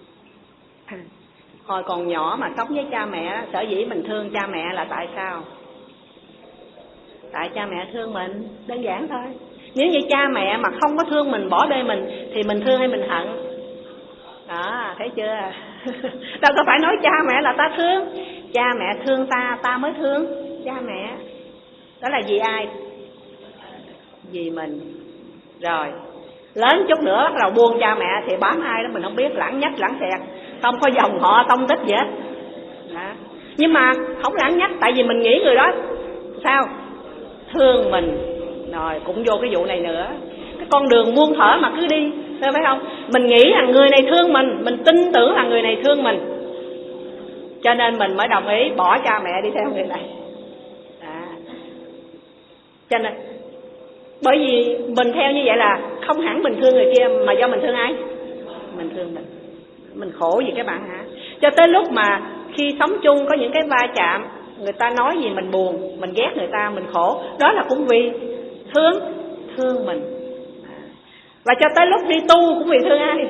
Hồi còn nhỏ mà sống với cha mẹ, sở dĩ mình thương cha mẹ là tại sao? Tại cha mẹ thương mình, đơn giản thôi. Nếu như cha mẹ mà không có thương mình, bỏ bê mình, thì mình thương hay mình hận? Đó, thấy chưa? Đâu có phải nói cha mẹ là ta thương. Cha mẹ thương ta, ta mới thương cha mẹ. Đó là vì ai? Vì mình. Rồi lớn chút nữa bắt đầu buông cha mẹ thì bám ai đó mình không biết, lãng nhách lãng xẹt, không có dòng họ tông tích gì hết. Đó. Nhưng mà không lãng nhách, tại vì mình nghĩ người đó sao? Thương mình. Rồi cũng vô cái vụ này nữa, cái con đường muôn thở mà cứ đi, phải không? Mình nghĩ rằng người này thương mình, mình tin tưởng là người này thương mình, cho nên mình mới đồng ý bỏ cha mẹ đi theo người này. À. Cho nên bởi vì mình theo như vậy là không hẳn mình thương người kia, mà do mình thương ai? Mình thương mình. Mình khổ vì cái bạn hả? Cho tới lúc mà khi sống chung có những cái va chạm, người ta nói gì mình buồn, mình ghét người ta, mình khổ, đó là cũng vì thương thương mình. Và cho tới lúc đi tu cũng vì thương ai?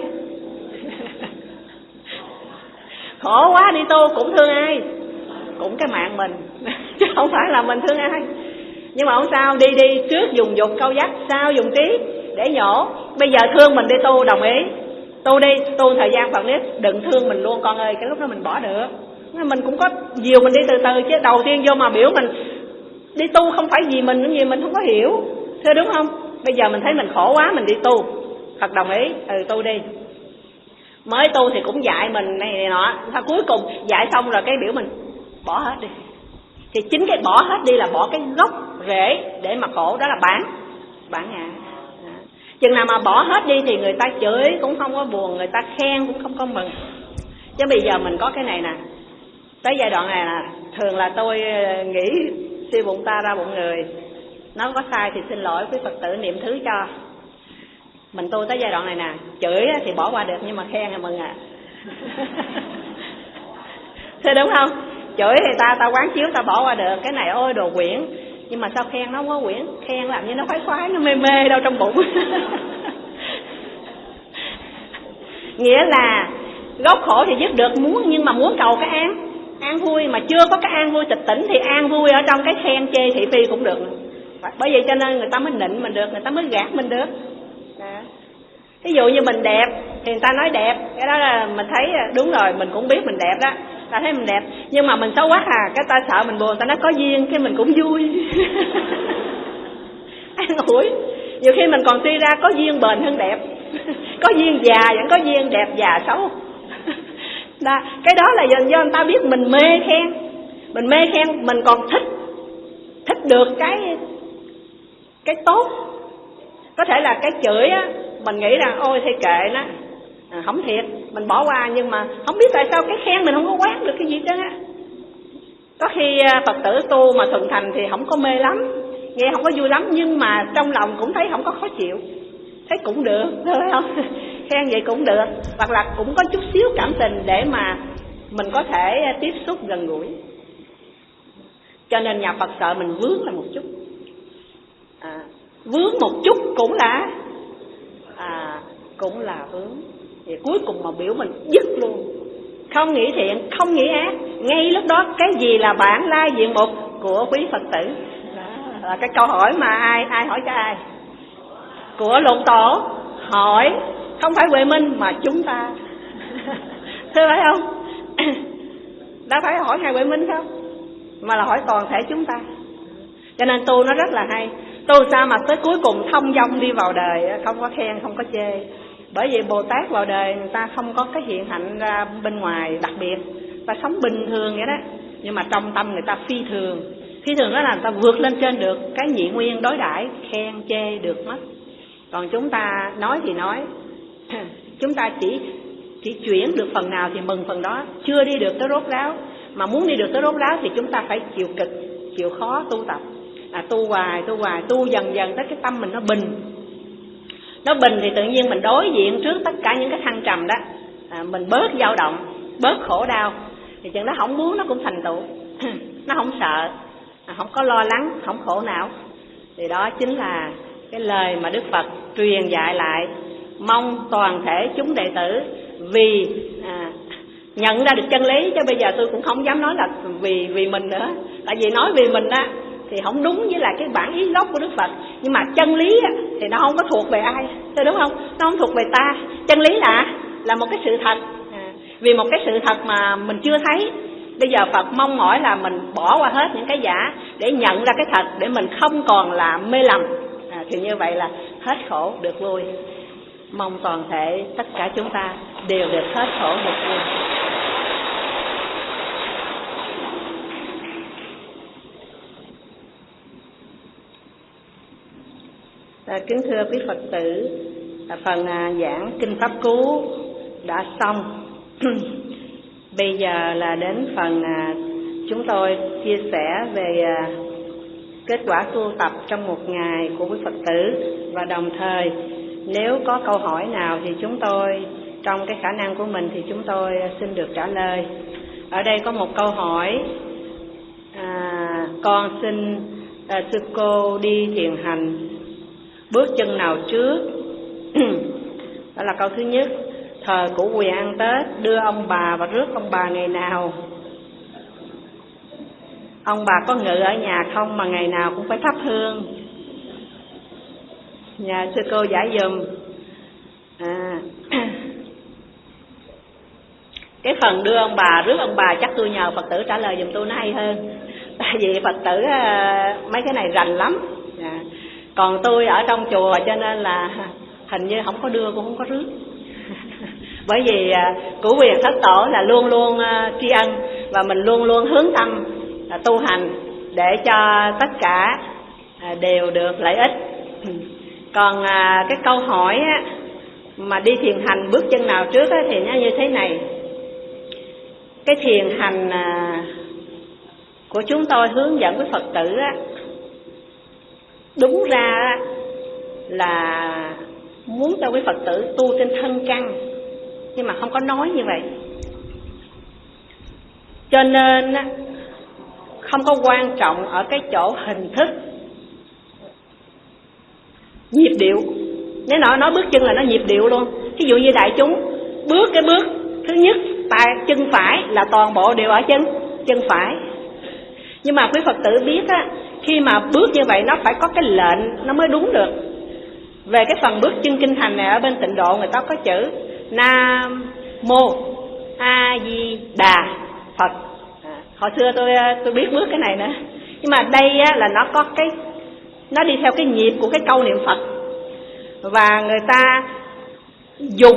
Khổ quá đi tu cũng thương ai? Cũng cái mạng mình, chứ không phải là mình thương ai. Nhưng mà không sao, đi đi, trước dùng dục câu dắt, sau dùng trí để nhổ. Bây giờ thương mình đi tu, đồng ý. Tu đi, tu thời gian Phật Niết, đừng thương mình luôn con ơi, cái lúc đó mình bỏ được. Mình cũng có dìu mình đi từ từ chứ, đầu tiên vô mà biểu mình đi tu không phải vì mình, vì mình không có hiểu, thưa đúng không? Bây giờ mình thấy mình khổ quá, mình đi tu, Phật đồng ý, ừ tu đi. Mới tu thì cũng dạy mình này, này nọ, sau cuối cùng dạy xong rồi cái biểu mình bỏ hết đi. Thì chính cái bỏ hết đi là bỏ cái gốc rễ để mà khổ, đó là bản bản ngã. Chừng nào mà bỏ hết đi thì người ta chửi cũng không có buồn, người ta khen cũng không có mừng. Chứ bây giờ mình có cái này nè, tới giai đoạn này là thường là tôi nghĩ suy bụng ta ra bụng người, nó có sai thì xin lỗi quý Phật tử niệm thứ cho. Mình tu tới giai đoạn này nè, chửi thì bỏ qua được nhưng mà khen là mừng à. Thế đúng không? Chửi thì ta ta quán chiếu ta bỏ qua được, cái này ôi đồ quyển, nhưng mà sao khen nó không có quyển, khen làm như nó khoái khoái, nó mê mê đâu trong bụng. Nghĩa là gốc khổ thì dứt được, muốn nhưng mà muốn cầu cái an, an vui mà chưa có cái an vui tịch tỉnh thì an vui ở trong cái khen chê thị phi cũng được. Bởi vậy cho nên người ta mới nịnh mình được, người ta mới gạt mình được. Đó. Ví dụ như mình đẹp thì người ta nói đẹp, cái đó là mình thấy đúng rồi, mình cũng biết mình đẹp đó, ta thấy mình đẹp, nhưng mà mình xấu quá à, cái ta sợ mình buồn, ta nói có duyên, cái mình cũng vui. An ủi. Nhiều khi mình còn suy ra có duyên bền hơn đẹp. Có duyên già vẫn có duyên đẹp già xấu. Đó, cái đó là do người ta biết mình mê khen. Mình mê khen, mình còn thích thích được cái cái tốt. Có thể là cái chửi á, mình nghĩ rằng ôi thì kệ nó, à, không thiệt, mình bỏ qua, nhưng mà không biết tại sao cái khen mình không có quán được cái gì chứ á. Có khi Phật tử tu mà thuần thành thì không có mê lắm, nghe không có vui lắm, nhưng mà trong lòng cũng thấy không có khó chịu, thấy cũng được, phải không? Khen vậy cũng được, hoặc là cũng có chút xíu cảm tình để mà mình có thể tiếp xúc gần gũi. Cho nên nhà Phật sợ mình vướng là một chút, à, vướng một chút cũng là à, cũng là vướng. Thì cuối cùng mà biểu mình dứt luôn, không nghĩ thiện, không nghĩ ác. Ngay lúc đó cái gì là bản lai diện mục của quý Phật tử? Đó là cái câu hỏi mà ai ai hỏi cho ai? Của Lục Tổ hỏi, không phải Huệ Minh mà chúng ta. Thưa phải không? Đã phải hỏi ngài Huệ Minh không? Mà là hỏi toàn thể chúng ta. Cho nên tu nó rất là hay. Tu sao mà tới cuối cùng thông dong đi vào đời, không có khen, không có chê. Bởi vì Bồ Tát vào đời người ta không có cái hiện hạnh ra bên ngoài đặc biệt, ta sống bình thường vậy đó, nhưng mà trong tâm người ta phi thường. Phi thường đó là người ta vượt lên trên được cái nhị nguyên đối đãi, khen chê được mất. Còn chúng ta nói thì nói, chúng ta chỉ chỉ chuyển được phần nào thì mừng phần đó, chưa đi được tới rốt ráo. Mà muốn đi được tới rốt ráo thì chúng ta phải chịu cực, chịu khó tu tập, à, tu hoài, tu hoài, tu dần dần tới cái tâm mình nó bình. Nó bình thì tự nhiên mình đối diện trước tất cả những cái thăng trầm đó, à, mình bớt dao động, bớt khổ đau, thì chừng đó không muốn nó cũng thành tựu. Nó không sợ, à, không có lo lắng, không khổ não. Thì đó chính là cái lời mà Đức Phật truyền dạy lại, mong toàn thể chúng đệ tử vì à, nhận ra được chân lý. Chứ bây giờ tôi cũng không dám nói là vì vì mình nữa, tại vì nói vì mình á thì không đúng với lại cái bản ý gốc của Đức Phật. Nhưng mà chân lý á, thì nó không có thuộc về ai, thế đúng không? Nó không thuộc về ta. Chân lý là là một cái sự thật, à, vì một cái sự thật mà mình chưa thấy. Bây giờ Phật mong mỏi là mình bỏ qua hết những cái giả để nhận ra cái thật, để mình không còn là mê lầm, à, thì như vậy là hết khổ được vui. Mong toàn thể tất cả chúng ta đều được hết khổ được vui. À, kính thưa quý Phật tử, à, phần à, giảng Kinh Pháp Cú đã xong. Bây giờ là đến phần à, chúng tôi chia sẻ về à, kết quả tu tập trong một ngày của quý Phật tử. Và đồng thời nếu có câu hỏi nào thì chúng tôi trong cái khả năng của mình thì chúng tôi xin được trả lời. Ở đây có một câu hỏi, à, con xin à, sư cô đi thiền hành bước chân nào trước? Đó là câu thứ nhất. Thờ củ quyền ăn Tết, đưa ông bà và rước ông bà ngày nào? Ông bà có ngự ở nhà không mà ngày nào cũng phải thắp hương? Nhà sư cô giải dùm. À, cái phần đưa ông bà, rước ông bà chắc tôi nhờ Phật tử trả lời dùm tôi nó hay hơn. Tại vì Phật tử mấy cái này rành lắm. À, còn tôi ở trong chùa cho nên là hình như không có đưa cũng không có rước. Bởi vì củ quyền thất tổ là luôn luôn tri ân, và mình luôn luôn hướng tâm tu hành để cho tất cả đều được lợi ích. Còn cái câu hỏi mà đi thiền hành bước chân nào trước thì nó như thế này. Cái thiền hành của chúng tôi hướng dẫn với Phật tử đúng ra là muốn cho quý Phật tử tu trên thân căn, nhưng mà không có nói như vậy. Cho nên không có quan trọng ở cái chỗ hình thức, nhịp điệu. Nếu nói nói bước chân là nó nhịp điệu luôn. Ví dụ như đại chúng bước cái bước thứ nhất, tay chân phải là toàn bộ đều ở chân chân phải. Nhưng mà quý Phật tử biết á, khi mà bước như vậy nó phải có cái lệnh nó mới đúng được. Về cái phần bước chân kinh hành này, ở bên Tịnh Độ người ta có chữ Nam Mô A Di Đà Phật. À, hồi xưa tôi tôi biết bước cái này nữa. Nhưng mà đây á, là nó có cái, nó đi theo cái nhịp của cái câu niệm Phật, và người ta dùng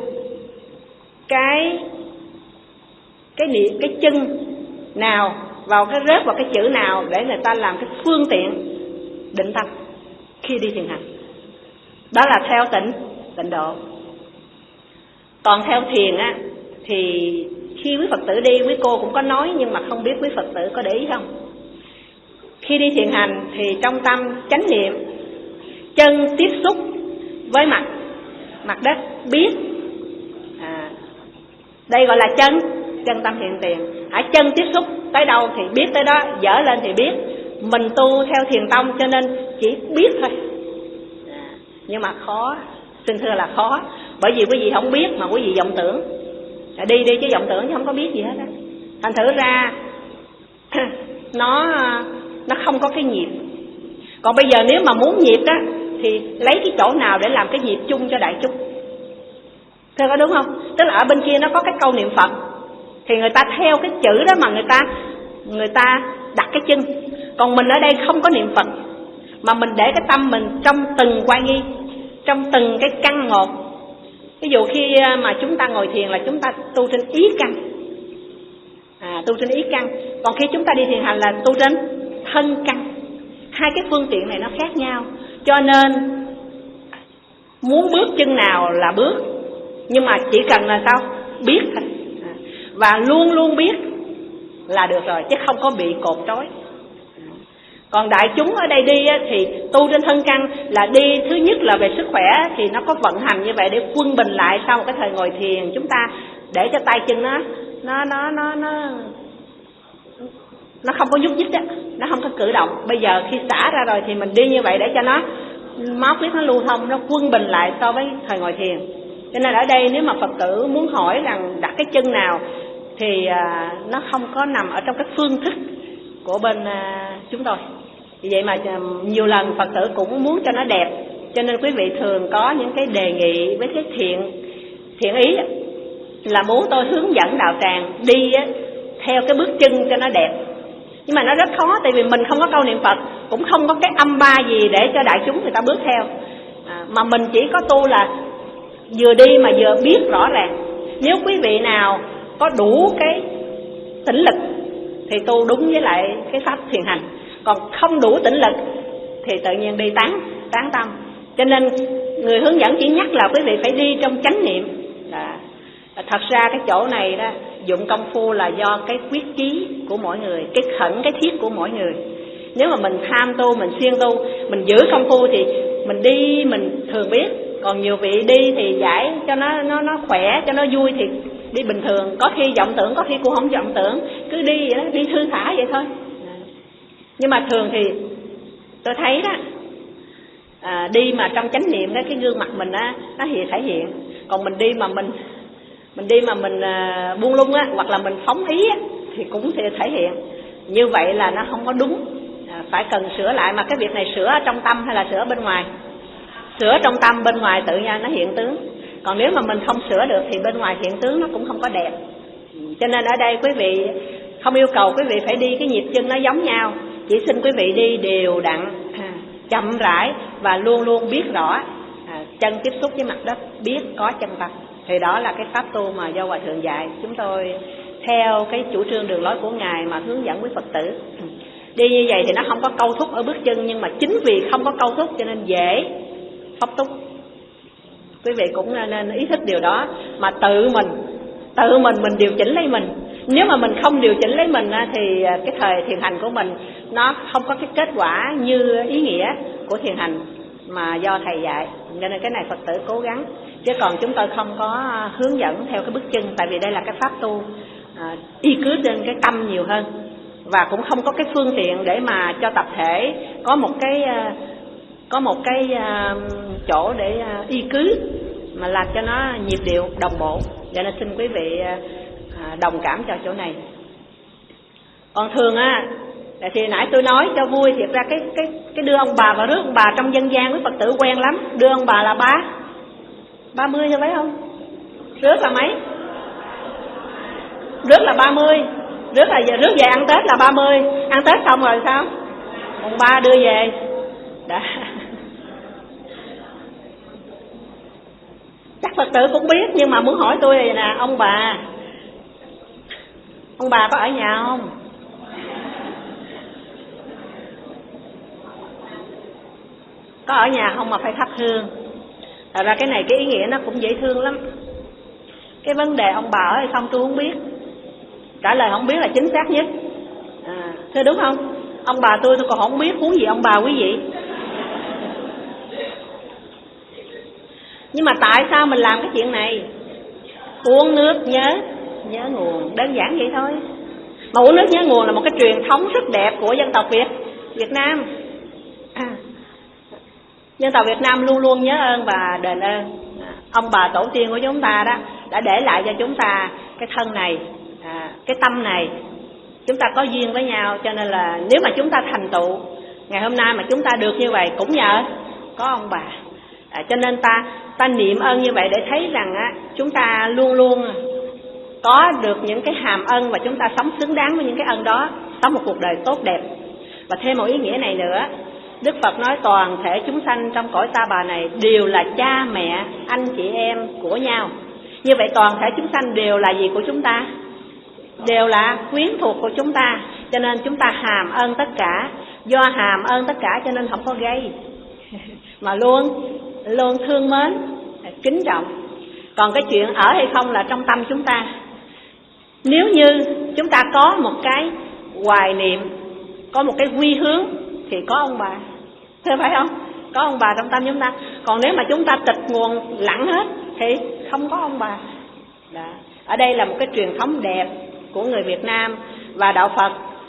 cái cái niệm cái chân nào vào cái rớt vào cái chữ nào để người ta làm cái phương tiện định tâm khi đi thiền hành. Đó là theo tịnh tịnh độ. Còn theo thiền á thì khi quý Phật tử đi, quý cô cũng có nói nhưng mà không biết quý Phật tử có để ý không. Khi đi thiền hành thì trong tâm chánh niệm, chân tiếp xúc với mặt mặt đất, biết à, đây gọi là chân chân tâm hiện tiền. Hãy chân tiếp xúc tới đâu thì biết tới đó, dở lên thì biết. Mình tu theo thiền tông cho nên chỉ biết thôi, à, nhưng mà khó, xin thưa là khó. Bởi vì quý vị không biết mà quý vị vọng tưởng, à, đi đi chứ vọng tưởng chứ không có biết gì hết á. Thành thử ra nó nó không có cái nhịp. Còn bây giờ nếu mà muốn nhịp á thì lấy cái chỗ nào để làm cái nhịp chung cho đại chúng? Thế có đúng không? Tức là ở bên kia nó có cái câu niệm Phật thì người ta theo cái chữ đó mà người ta người ta đặt cái chân. Còn mình ở đây không có niệm Phật, mà mình để cái tâm mình trong từng quay nghi, trong từng cái căn một. Ví dụ khi mà chúng ta ngồi thiền là chúng ta tu trên ý căn, à, tu trên ý căn. Còn khi chúng ta đi thiền hành là tu trên thân căn. Hai cái phương tiện này nó khác nhau. Cho nên muốn bước chân nào là bước, nhưng mà chỉ cần là sao? Biết thôi, à, và luôn luôn biết là được rồi, chứ không có bị cột trói. Còn đại chúng ở đây đi thì tu trên thân căn là đi, thứ nhất là về sức khỏe thì nó có vận hành như vậy để quân bình lại sau một cái thời ngồi thiền, chúng ta để cho tay chân nó nó nó nó nó nó không có nhúc nhích á, nó không có cử động. Bây giờ khi xả ra rồi thì mình đi như vậy để cho nó máu huyết nó lưu thông, nó quân bình lại so với thời ngồi thiền. Cho nên ở đây nếu mà Phật tử muốn hỏi rằng đặt cái chân nào thì à, nó không có nằm ở trong cái phương thức của bên à, chúng tôi. Vì vậy mà à, nhiều lần Phật tử cũng muốn cho nó đẹp, cho nên quý vị thường có những cái đề nghị với cái thiện thiện ý là muốn tôi hướng dẫn đạo tràng đi á, theo cái bước chân cho nó đẹp. Nhưng mà nó rất khó, tại vì mình không có câu niệm Phật, cũng không có cái âm ba gì để cho đại chúng người ta bước theo, à, mà mình chỉ có tu là vừa đi mà vừa biết rõ ràng. Nếu quý vị nào có đủ cái tĩnh lực thì tu đúng với lại cái pháp thiền hành, còn không đủ tĩnh lực thì tự nhiên đi tán tán tâm. Cho nên người hướng dẫn chỉ nhắc là quý vị phải đi trong chánh niệm. À, thật ra cái chỗ này đó, dụng công phu là do cái quyết chí của mỗi người, cái khẩn cái thiết của mỗi người. Nếu mà mình tham tu, mình siêng tu, mình giữ công phu thì mình đi mình thường biết. Còn nhiều vị đi thì giải cho nó nó nó khỏe, cho nó vui thì đi bình thường, có khi vọng tưởng, có khi cũng không vọng tưởng, cứ đi vậy đó, đi thư thả vậy thôi. Nhưng mà thường thì tôi thấy đó, à, đi mà trong chánh niệm đó, cái gương mặt mình á nó hiện thể hiện. Còn mình đi mà mình mình đi mà mình à, buông lung á, hoặc là mình phóng ý á, thì cũng sẽ thể hiện. Như vậy là nó không có đúng, à, phải cần sửa lại. Mà cái việc này sửa ở trong tâm hay là sửa bên ngoài? Sửa trong tâm, bên ngoài tự nhiên nó hiện tướng. Còn nếu mà mình không sửa được thì bên ngoài hiện tướng nó cũng không có đẹp. Cho nên ở đây quý vị không yêu cầu quý vị phải đi cái nhịp chân nó giống nhau, chỉ xin quý vị đi đều đặn, à, chậm rãi và luôn luôn biết rõ, à, chân tiếp xúc với mặt đất, biết có chân tâm. Thì đó là cái pháp tu mà do Hòa Thượng dạy. Chúng tôi theo cái chủ trương đường lối của Ngài mà hướng dẫn quý Phật tử. Đi như vậy thì nó không có câu thúc ở bước chân, nhưng mà chính vì không có câu thúc cho nên dễ pháp túc. Quý vị cũng nên ý thức điều đó, mà tự mình tự mình mình điều chỉnh lấy mình. Nếu mà mình không điều chỉnh lấy mình thì cái thời thiền hành của mình nó không có cái kết quả như ý nghĩa của thiền hành mà do thầy dạy. Cho nên cái này Phật tử cố gắng, chứ còn chúng tôi không có hướng dẫn theo cái bước chân, tại vì đây là cái pháp tu à, y cứ trên cái tâm nhiều hơn, và cũng không có cái phương tiện để mà cho tập thể có một cái có một cái uh, chỗ để uh, y cứ mà làm cho nó nhịp điệu đồng bộ. Cho nên xin quý vị uh, đồng cảm cho chỗ này. Còn thường á thì nãy tôi nói cho vui, thiệt ra cái cái cái đưa ông bà và rước ông bà trong dân gian với Phật tử quen lắm. Đưa ông bà là ba ba mươi cho phải không? Rước là mấy? Rước là ba mươi. Rước là rước về ăn Tết là ba mươi. Ăn Tết xong rồi sao? Mùng ba đưa về. Đã. Chắc Phật tử cũng biết, nhưng mà muốn hỏi tôi là nè, ông bà ông bà có ở nhà không? Có ở nhà không mà phải thắp hương? Thật ra cái này cái ý nghĩa nó cũng dễ thương lắm. Cái vấn đề ông bà ở hay không tôi không biết, trả lời không biết là chính xác nhất, à, thưa đúng không? Ông bà tôi tôi còn không biết, huống gì ông bà quý vị. Nhưng mà tại sao mình làm cái chuyện này? Uống nước nhớ nhớ nguồn, đơn giản vậy thôi. Mà uống nước nhớ nguồn là một cái truyền thống rất đẹp của dân tộc Việt Việt Nam. À, dân tộc Việt Nam luôn luôn nhớ ơn và đền ơn. À, ông bà tổ tiên của chúng ta đó đã để lại cho chúng ta cái thân này, à, cái tâm này. Chúng ta có duyên với nhau, cho nên là nếu mà chúng ta thành tựu ngày hôm nay mà chúng ta được như vậy cũng nhờ có ông bà. À, cho nên ta ta niệm ơn như vậy để thấy rằng á, chúng ta luôn luôn có được những cái hàm ân và chúng ta sống xứng đáng với những cái ân đó, sống một cuộc đời tốt đẹp. Và thêm một ý nghĩa này nữa, Đức Phật nói toàn thể chúng sanh trong cõi ta bà này đều là cha mẹ, anh chị em của nhau. Như vậy toàn thể chúng sanh đều là gì của chúng ta? Đều là quyến thuộc của chúng ta. Cho nên chúng ta hàm ơn tất cả. Do hàm ơn tất cả cho nên không có gây, mà luôn luôn thương mến, kính trọng. Còn cái chuyện ở hay không là trong tâm chúng ta. Nếu như chúng ta có một cái hoài niệm, có một cái quy hướng thì có ông bà, thế phải không? Có ông bà trong tâm chúng ta. Còn nếu mà chúng ta tịch nguồn lặng hết thì không có ông bà. Đó. Ở đây là một cái truyền thống đẹp của người Việt Nam, và đạo Phật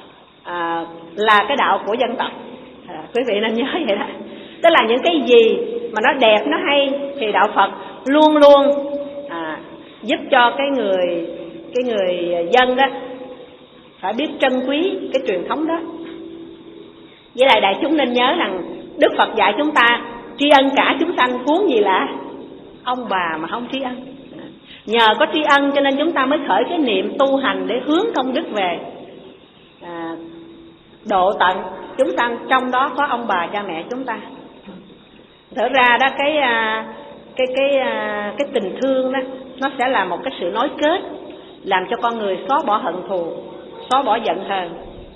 à, là cái đạo của dân tộc. À, quý vị nên nhớ vậy đó. Tức là những cái gì mà nó đẹp, nó hay thì đạo Phật luôn luôn à, giúp cho cái người cái người dân đó phải biết trân quý cái truyền thống đó. Với lại đại chúng nên nhớ rằng Đức Phật dạy chúng ta tri ân cả chúng sanh, huống gì là ông bà mà không tri ân. Nhờ có tri ân cho nên chúng ta mới khởi cái niệm tu hành để hướng công đức về à, độ tận chúng sanh, trong đó có ông bà cha mẹ chúng ta. Thật ra đó cái cái cái cái tình thương đó nó sẽ là một cái sự nối kết, làm cho con người xóa bỏ hận thù, xóa bỏ giận hờn,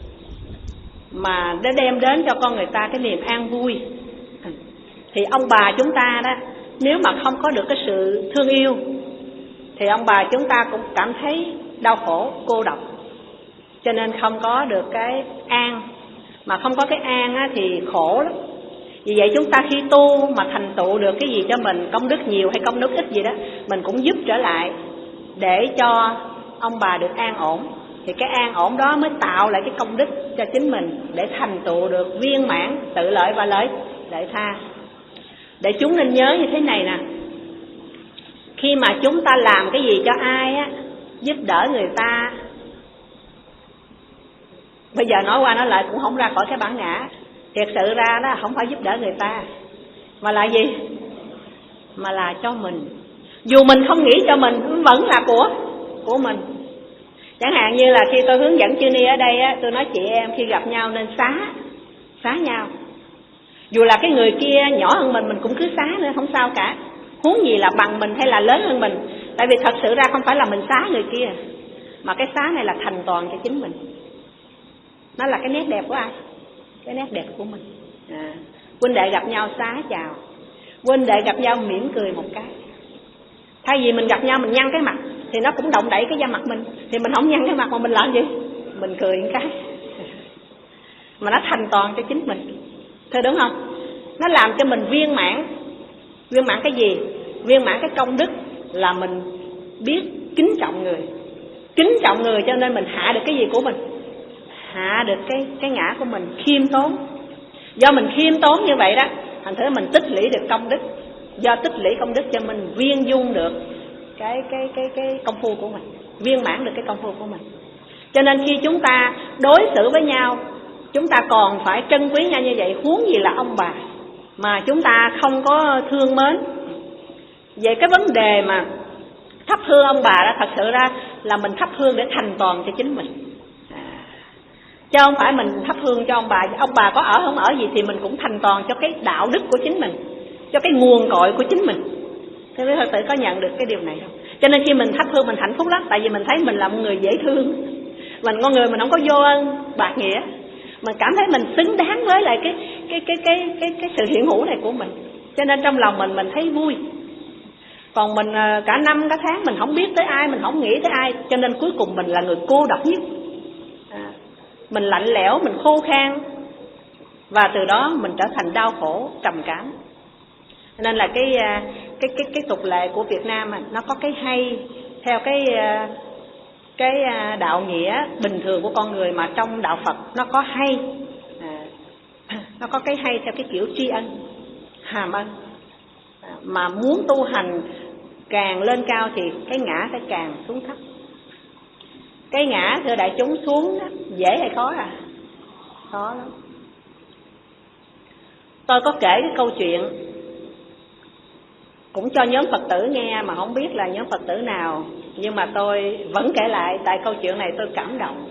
mà để đem đến cho con người ta cái niềm an vui. Thì ông bà chúng ta đó, nếu mà không có được cái sự thương yêu thì ông bà chúng ta cũng cảm thấy đau khổ, cô độc, cho nên không có được cái an. Mà không có cái an á, thì khổ lắm. Vì vậy chúng ta khi tu mà thành tựu được cái gì cho mình, công đức nhiều hay công đức ít gì đó, mình cũng giúp trở lại để cho ông bà được an ổn. Thì cái an ổn đó mới tạo lại cái công đức cho chính mình, để thành tựu được viên mãn tự lợi và lợi lợi tha. Để chúng nên nhớ như thế này nè, khi mà chúng ta làm cái gì cho ai á, giúp đỡ người ta, bây giờ nói qua nói lại cũng không ra khỏi cái bản ngã. Thiệt sự ra đó không phải giúp đỡ người ta, mà là gì? Mà là cho mình. Dù mình không nghĩ cho mình, vẫn là của của mình. Chẳng hạn như là khi tôi hướng dẫn chư ni ở đây á, tôi nói chị em khi gặp nhau nên xá xá nhau. Dù là cái người kia nhỏ hơn mình, mình cũng cứ xá nữa, không sao cả. Huống gì là bằng mình hay là lớn hơn mình. Tại vì thật sự ra không phải là mình xá người kia, mà cái xá này là thành toàn cho chính mình. Nó là cái nét đẹp của ai? Cái nét đẹp của mình. à, Huynh đệ gặp nhau xá chào, huynh đệ gặp nhau mỉm cười một cái. Thay vì mình gặp nhau mình nhăn cái mặt thì nó cũng động đậy cái da mặt mình, thì mình không nhăn cái mặt mà mình làm gì? Mình cười một cái mà nó thành toàn cho chính mình. Thôi đúng không? Nó làm cho mình viên mãn. Viên mãn cái gì? Viên mãn cái công đức là mình biết kính trọng người. Kính trọng người cho nên mình hạ được cái gì của mình? Hạ được cái cái ngã của mình, khiêm tốn. Do mình khiêm tốn như vậy đó, thành thử mình tích lũy được công đức. Do tích lũy công đức cho mình viên dung được cái cái cái cái công phu của mình, viên mãn được cái công phu của mình. Cho nên khi chúng ta đối xử với nhau, chúng ta còn phải trân quý nhau như vậy, huống gì là ông bà mà chúng ta không có thương mến. Vậy cái vấn đề mà thắp hương ông bà đó, thật sự ra là mình thắp hương để thành toàn cho chính mình, à, chứ không phải mình thắp hương cho ông bà. Ông bà có ở không ở gì thì mình cũng thành toàn cho cái đạo đức của chính mình, cho cái nguồn cội của chính mình. Thế với Phật tử có nhận được cái điều này không? Cho nên khi mình thắp hương mình hạnh phúc lắm, tại vì mình thấy mình là một người dễ thương, mình con người mình không có vô ơn bạc nghĩa, mình cảm thấy mình xứng đáng với lại cái cái cái cái cái cái sự hiện hữu này của mình. Cho nên trong lòng mình mình thấy vui. Còn mình cả năm cả tháng mình không biết tới ai, mình không nghĩ tới ai, cho nên cuối cùng mình là người cô độc nhất. À, mình lạnh lẽo, mình khô khan, và từ đó mình trở thành đau khổ, trầm cảm. Nên là cái cái cái cái tục lệ của Việt Nam nó có cái hay theo cái cái đạo nghĩa bình thường của con người, mà trong đạo Phật nó có hay, à, nó có cái hay theo cái kiểu tri ân, hàm ân. À, mà muốn tu hành càng lên cao thì cái ngã sẽ càng xuống thấp. Cái ngã thưa đại chúng xuống dễ hay khó? À, khó lắm. Tôi có kể cái câu chuyện cũng cho nhóm Phật tử nghe, mà không biết là nhóm Phật tử nào, nhưng mà tôi vẫn kể lại, tại câu chuyện này tôi cảm động.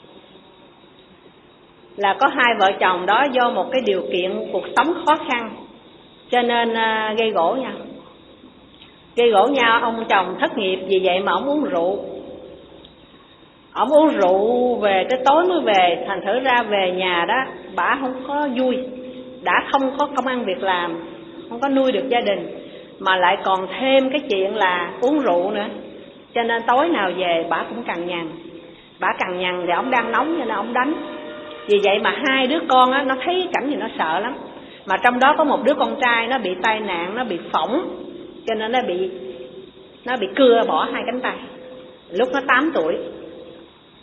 Là có hai vợ chồng đó do một cái điều kiện cuộc sống khó khăn cho nên uh, gây gổ nhau. Gây gổ nhau, ông chồng thất nghiệp, vì vậy mà ông uống rượu. Ông uống rượu về tới tối mới về, thành thử ra về nhà đó bả không có vui, đã không có công ăn việc làm, không có nuôi được gia đình, mà lại còn thêm cái chuyện là uống rượu nữa. Cho nên tối nào về bả cũng cằn nhằn. Bả cằn nhằn thì ông đang nóng cho nên ông đánh. Vì vậy mà hai đứa con á, nó thấy cảnh gì nó sợ lắm. Mà trong đó có một đứa con trai nó bị tai nạn, nó bị phỏng, cho nên nó bị nó bị cưa bỏ hai cánh tay lúc nó tám tuổi.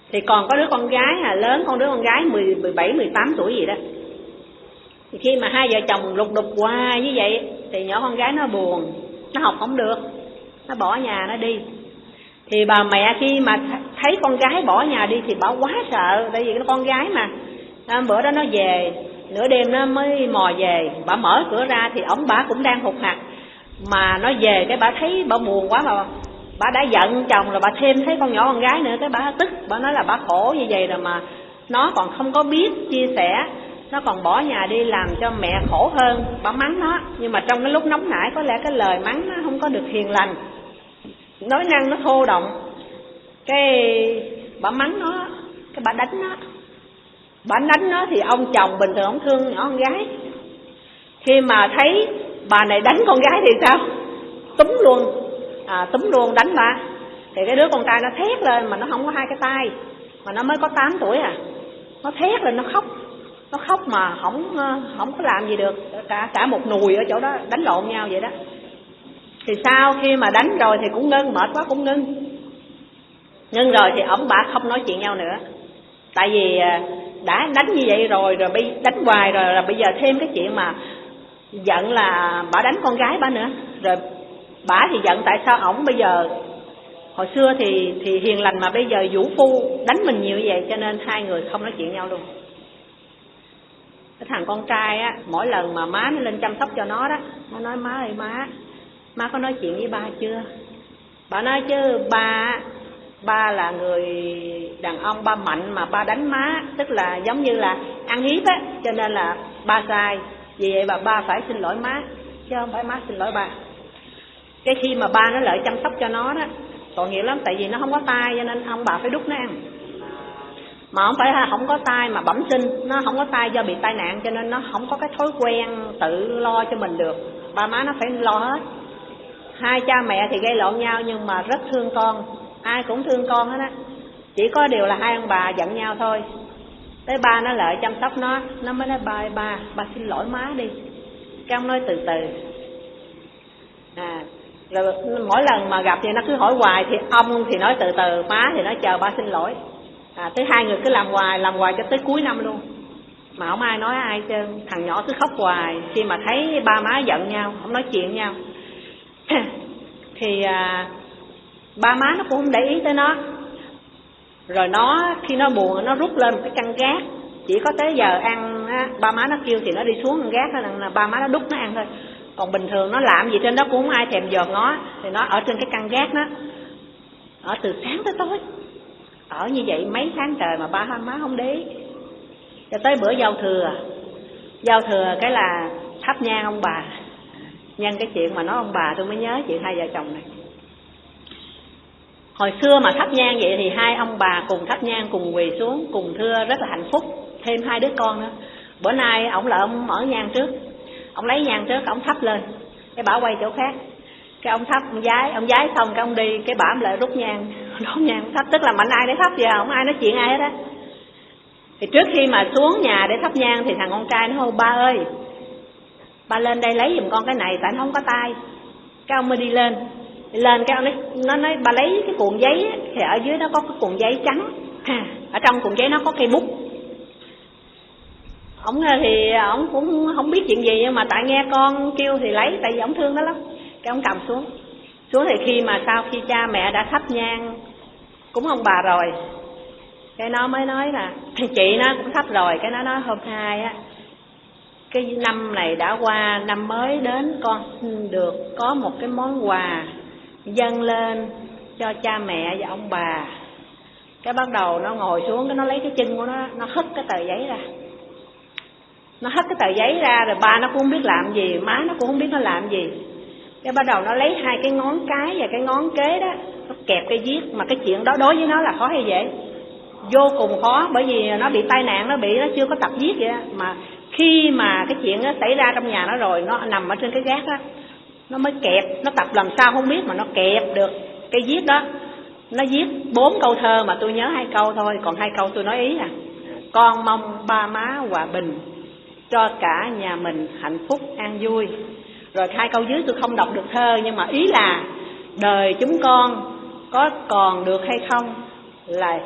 Thì còn có đứa con gái à, lớn con đứa con gái mười bảy mười tám tuổi gì đó. Thì khi mà hai vợ chồng lục đục hoài như vậy thì nhỏ con gái nó buồn, nó học không được, nó bỏ nhà nó đi. Thì bà mẹ khi mà thấy con gái bỏ nhà đi thì bà quá sợ, tại vì cái con gái mà à, bữa đó nó về nửa đêm nó mới mò về, bà mở cửa ra thì ổng bà cũng đang hụt hạt, mà nó về cái bà thấy bà buồn quá mà bà đã giận chồng rồi, bà thêm thấy con nhỏ con gái nữa, cái bà tức, bà nói là bà khổ như vậy rồi mà nó còn không có biết chia sẻ, nó còn bỏ nhà đi làm cho mẹ khổ hơn, bà mắng nó. Nhưng mà trong cái lúc nóng nảy có lẽ cái lời mắng nó không có được hiền lành, nói năng nó thô động, cái bà mắng nó, cái bà đánh nó. Bà đánh nó thì ông chồng bình thường ông thương nhỏ con gái, khi mà thấy bà này đánh con gái thì sao, túm luôn, à, túm luôn đánh bà. Thì cái đứa con trai nó thét lên, mà nó không có hai cái tay, mà nó mới có tám tuổi à, nó thét lên, nó khóc, nó khóc mà không không có làm gì được, cả cả một nùi ở chỗ đó đánh lộn nhau vậy đó. Thì sau khi mà đánh rồi thì cũng ngưng, mệt quá cũng ngưng, ngưng rồi thì ông bà không nói chuyện nhau nữa, tại vì đã đánh như vậy rồi, rồi bị đánh hoài rồi, là bây giờ thêm cái chuyện mà giận là bà đánh con gái bà nữa, rồi bà thì giận tại sao ổng bây giờ, hồi xưa thì thì hiền lành mà bây giờ vũ phu đánh mình nhiều như vậy, cho nên hai người không nói chuyện nhau luôn. Cái thằng con trai á, mỗi lần mà má nó lên chăm sóc cho nó đó, nó nói má ơi má, má có nói chuyện với ba chưa? Bà nói chứ ba, ba là người đàn ông, ba mạnh mà ba đánh má, tức là giống như là ăn hiếp á, cho nên là ba sai, vì vậy mà ba phải xin lỗi má, chứ không phải má xin lỗi ba. Cái khi mà ba nó lợi chăm sóc cho nó đó, tội nghiệp lắm, tại vì nó không có tay cho nên ông bà phải đút nó ăn. Mà không phải không có tay mà bẩm sinh, nó không có tay do bị tai nạn, cho nên nó không có cái thói quen tự lo cho mình được, ba má nó phải lo hết. Hai cha mẹ thì gây lộn nhau nhưng mà rất thương con, ai cũng thương con hết á, chỉ có điều là hai ông bà giận nhau thôi. Tới ba nó lợi chăm sóc nó, nó mới nói ba ba ba xin lỗi má đi. Cái ông nói từ từ, à rồi mỗi lần mà gặp thì nó cứ hỏi hoài, thì ông thì nói từ từ, má thì nói chờ ba xin lỗi. À, tới hai người cứ làm hoài, làm hoài cho tới cuối năm luôn, mà không ai nói ai chứ. Thằng nhỏ cứ khóc hoài, khi mà thấy ba má giận nhau, không nói chuyện nhau thì à, ba má nó cũng không để ý tới nó. Rồi nó khi nó buồn nó rút lên một cái căn gác, chỉ có tới giờ ăn á, ba má nó kêu thì nó đi xuống căn gác đó, là ba má nó đút nó ăn thôi. Còn bình thường nó làm gì trên đó cũng không ai thèm dòm ngó, thì nó ở trên cái căn gác đó, ở từ sáng tới tối, ở như vậy mấy tháng trời mà ba má không để ý. Cho tới bữa giao thừa, giao thừa cái là thắp nhang ông bà. Nhân cái chuyện mà nói ông bà tôi mới nhớ chuyện hai vợ chồng này. Hồi xưa mà thắp nhang vậy thì hai ông bà cùng thắp nhang, cùng quỳ xuống, cùng thưa rất là hạnh phúc, thêm hai đứa con nữa. Bữa nay ổng lại ông mở nhang trước, ông lấy nhang trước, ông thắp lên, cái bảo quay chỗ khác, cái ông thắp, ông giái, ông giái xong cái ông đi, cái bà ông lại rút nhang, đốt nhang thắp, tức là mạnh ai để thắp vậy, không ai nói chuyện ai hết á. Thì trước khi mà xuống nhà để thắp nhang thì thằng con trai nó hô ba ơi, ba lên đây lấy giùm con cái này, tại nó không có tay. Cái ông mới đi lên, đi lên cái ông nói, nó nói ba lấy cái cuộn giấy á, thì ở dưới nó có cái cuộn giấy trắng, à, ở trong cuộn giấy nó có cây bút. Ông thì ông cũng không biết chuyện gì, nhưng mà tại nghe con kêu thì lấy, tại vì ông thương nó lắm. Cái ông cầm xuống, xuống thì khi mà sau khi cha mẹ đã thắp nhang cúng ông bà rồi, cái nó mới nói là chị nó cũng thắp rồi, cái nó nói hôm nay á, cái năm này đã qua, năm mới đến, con được có một cái món quà dâng lên cho cha mẹ và ông bà. Cái bắt đầu nó ngồi xuống, cái nó lấy cái chân của nó, nó hất cái tờ giấy ra, nó hất cái tờ giấy ra, rồi ba nó cũng không biết làm gì, má nó cũng không biết nó làm gì. Cái bắt đầu nó lấy hai cái ngón cái và cái ngón kế đó, nó kẹp cái viết. Mà cái chuyện đó đối với nó là khó hay dễ? Vô cùng khó, bởi vì nó bị tai nạn, nó bị, nó chưa có tập viết vậy đó. Mà khi mà cái chuyện đó xảy ra trong nhà nó rồi, nó nằm ở trên cái gác đó, nó mới kẹp, nó tập làm sao không biết mà nó kẹp được cái viết đó. Nó viết bốn câu thơ mà tôi nhớ hai câu thôi, còn hai câu tôi nói ý à. Con mong ba má hòa bình, cho cả nhà mình hạnh phúc an vui. Rồi hai câu dưới tôi không đọc được thơ, nhưng mà ý là đời chúng con có còn được hay không là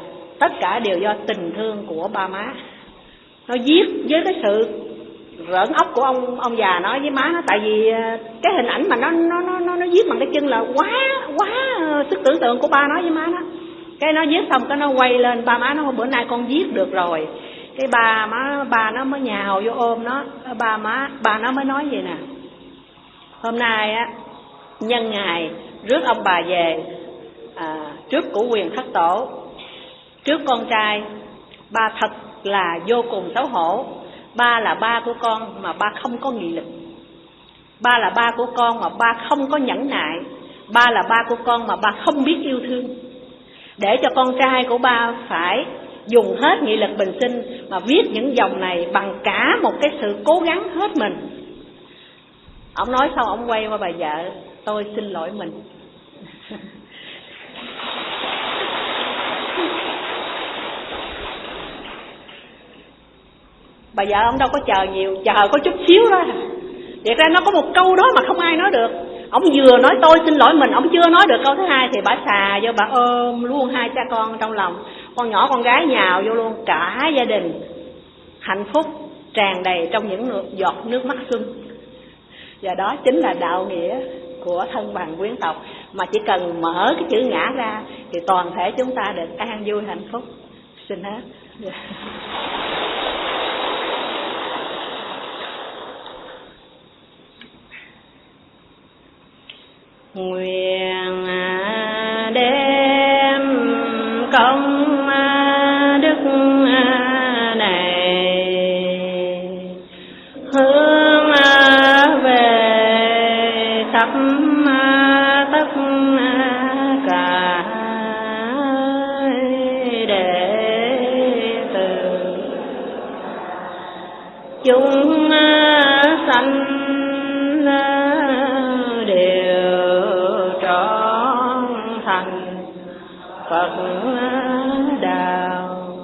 tất cả đều do tình thương của ba má. Nó giết với cái sự rỡn ốc của ông ông già nó với má nó, tại vì cái hình ảnh mà nó nó nó nó, nó giết bằng cái chân là quá quá sức tưởng tượng của ba nó với má nó. Cái nó giết xong cái nó quay lên ba má nó, bữa nay con giết được rồi. Cái ba má ba nó mới nhào vô ôm nó, ba má ba nó mới nói vậy nè: hôm nay á, nhân ngày rước ông bà về, à, trước cửu quyền thất tổ, trước con trai, ba thật là vô cùng xấu hổ. Ba là ba của con mà ba không có nghị lực, ba là ba của con mà ba không có nhẫn nại, ba là ba của con mà ba không biết yêu thương. Để cho con trai của ba phải dùng hết nghị lực bình sinh mà viết những dòng này bằng cả một cái sự cố gắng hết mình. Ông nói xong ông quay qua bà vợ: tôi xin lỗi mình. Bà vợ ông đâu có chờ nhiều, chờ có chút xíu đó. Vậy ra nó có một câu đó mà không ai nói được. Ông vừa nói tôi xin lỗi mình, ông chưa nói được câu thứ hai thì bà xà vô, bà ôm luôn hai cha con trong lòng. Con nhỏ con gái nhào vô luôn, cả gia đình hạnh phúc tràn đầy trong những giọt nước mắt xuân. Và đó chính là đạo nghĩa của thân bằng quyến tộc, mà chỉ cần mở cái chữ ngã ra thì toàn thể chúng ta được an vui hạnh phúc. Xin hết. Nguyện đem công đức này hướng về khắp tất cả đệ tử chúng sanh Phật đạo.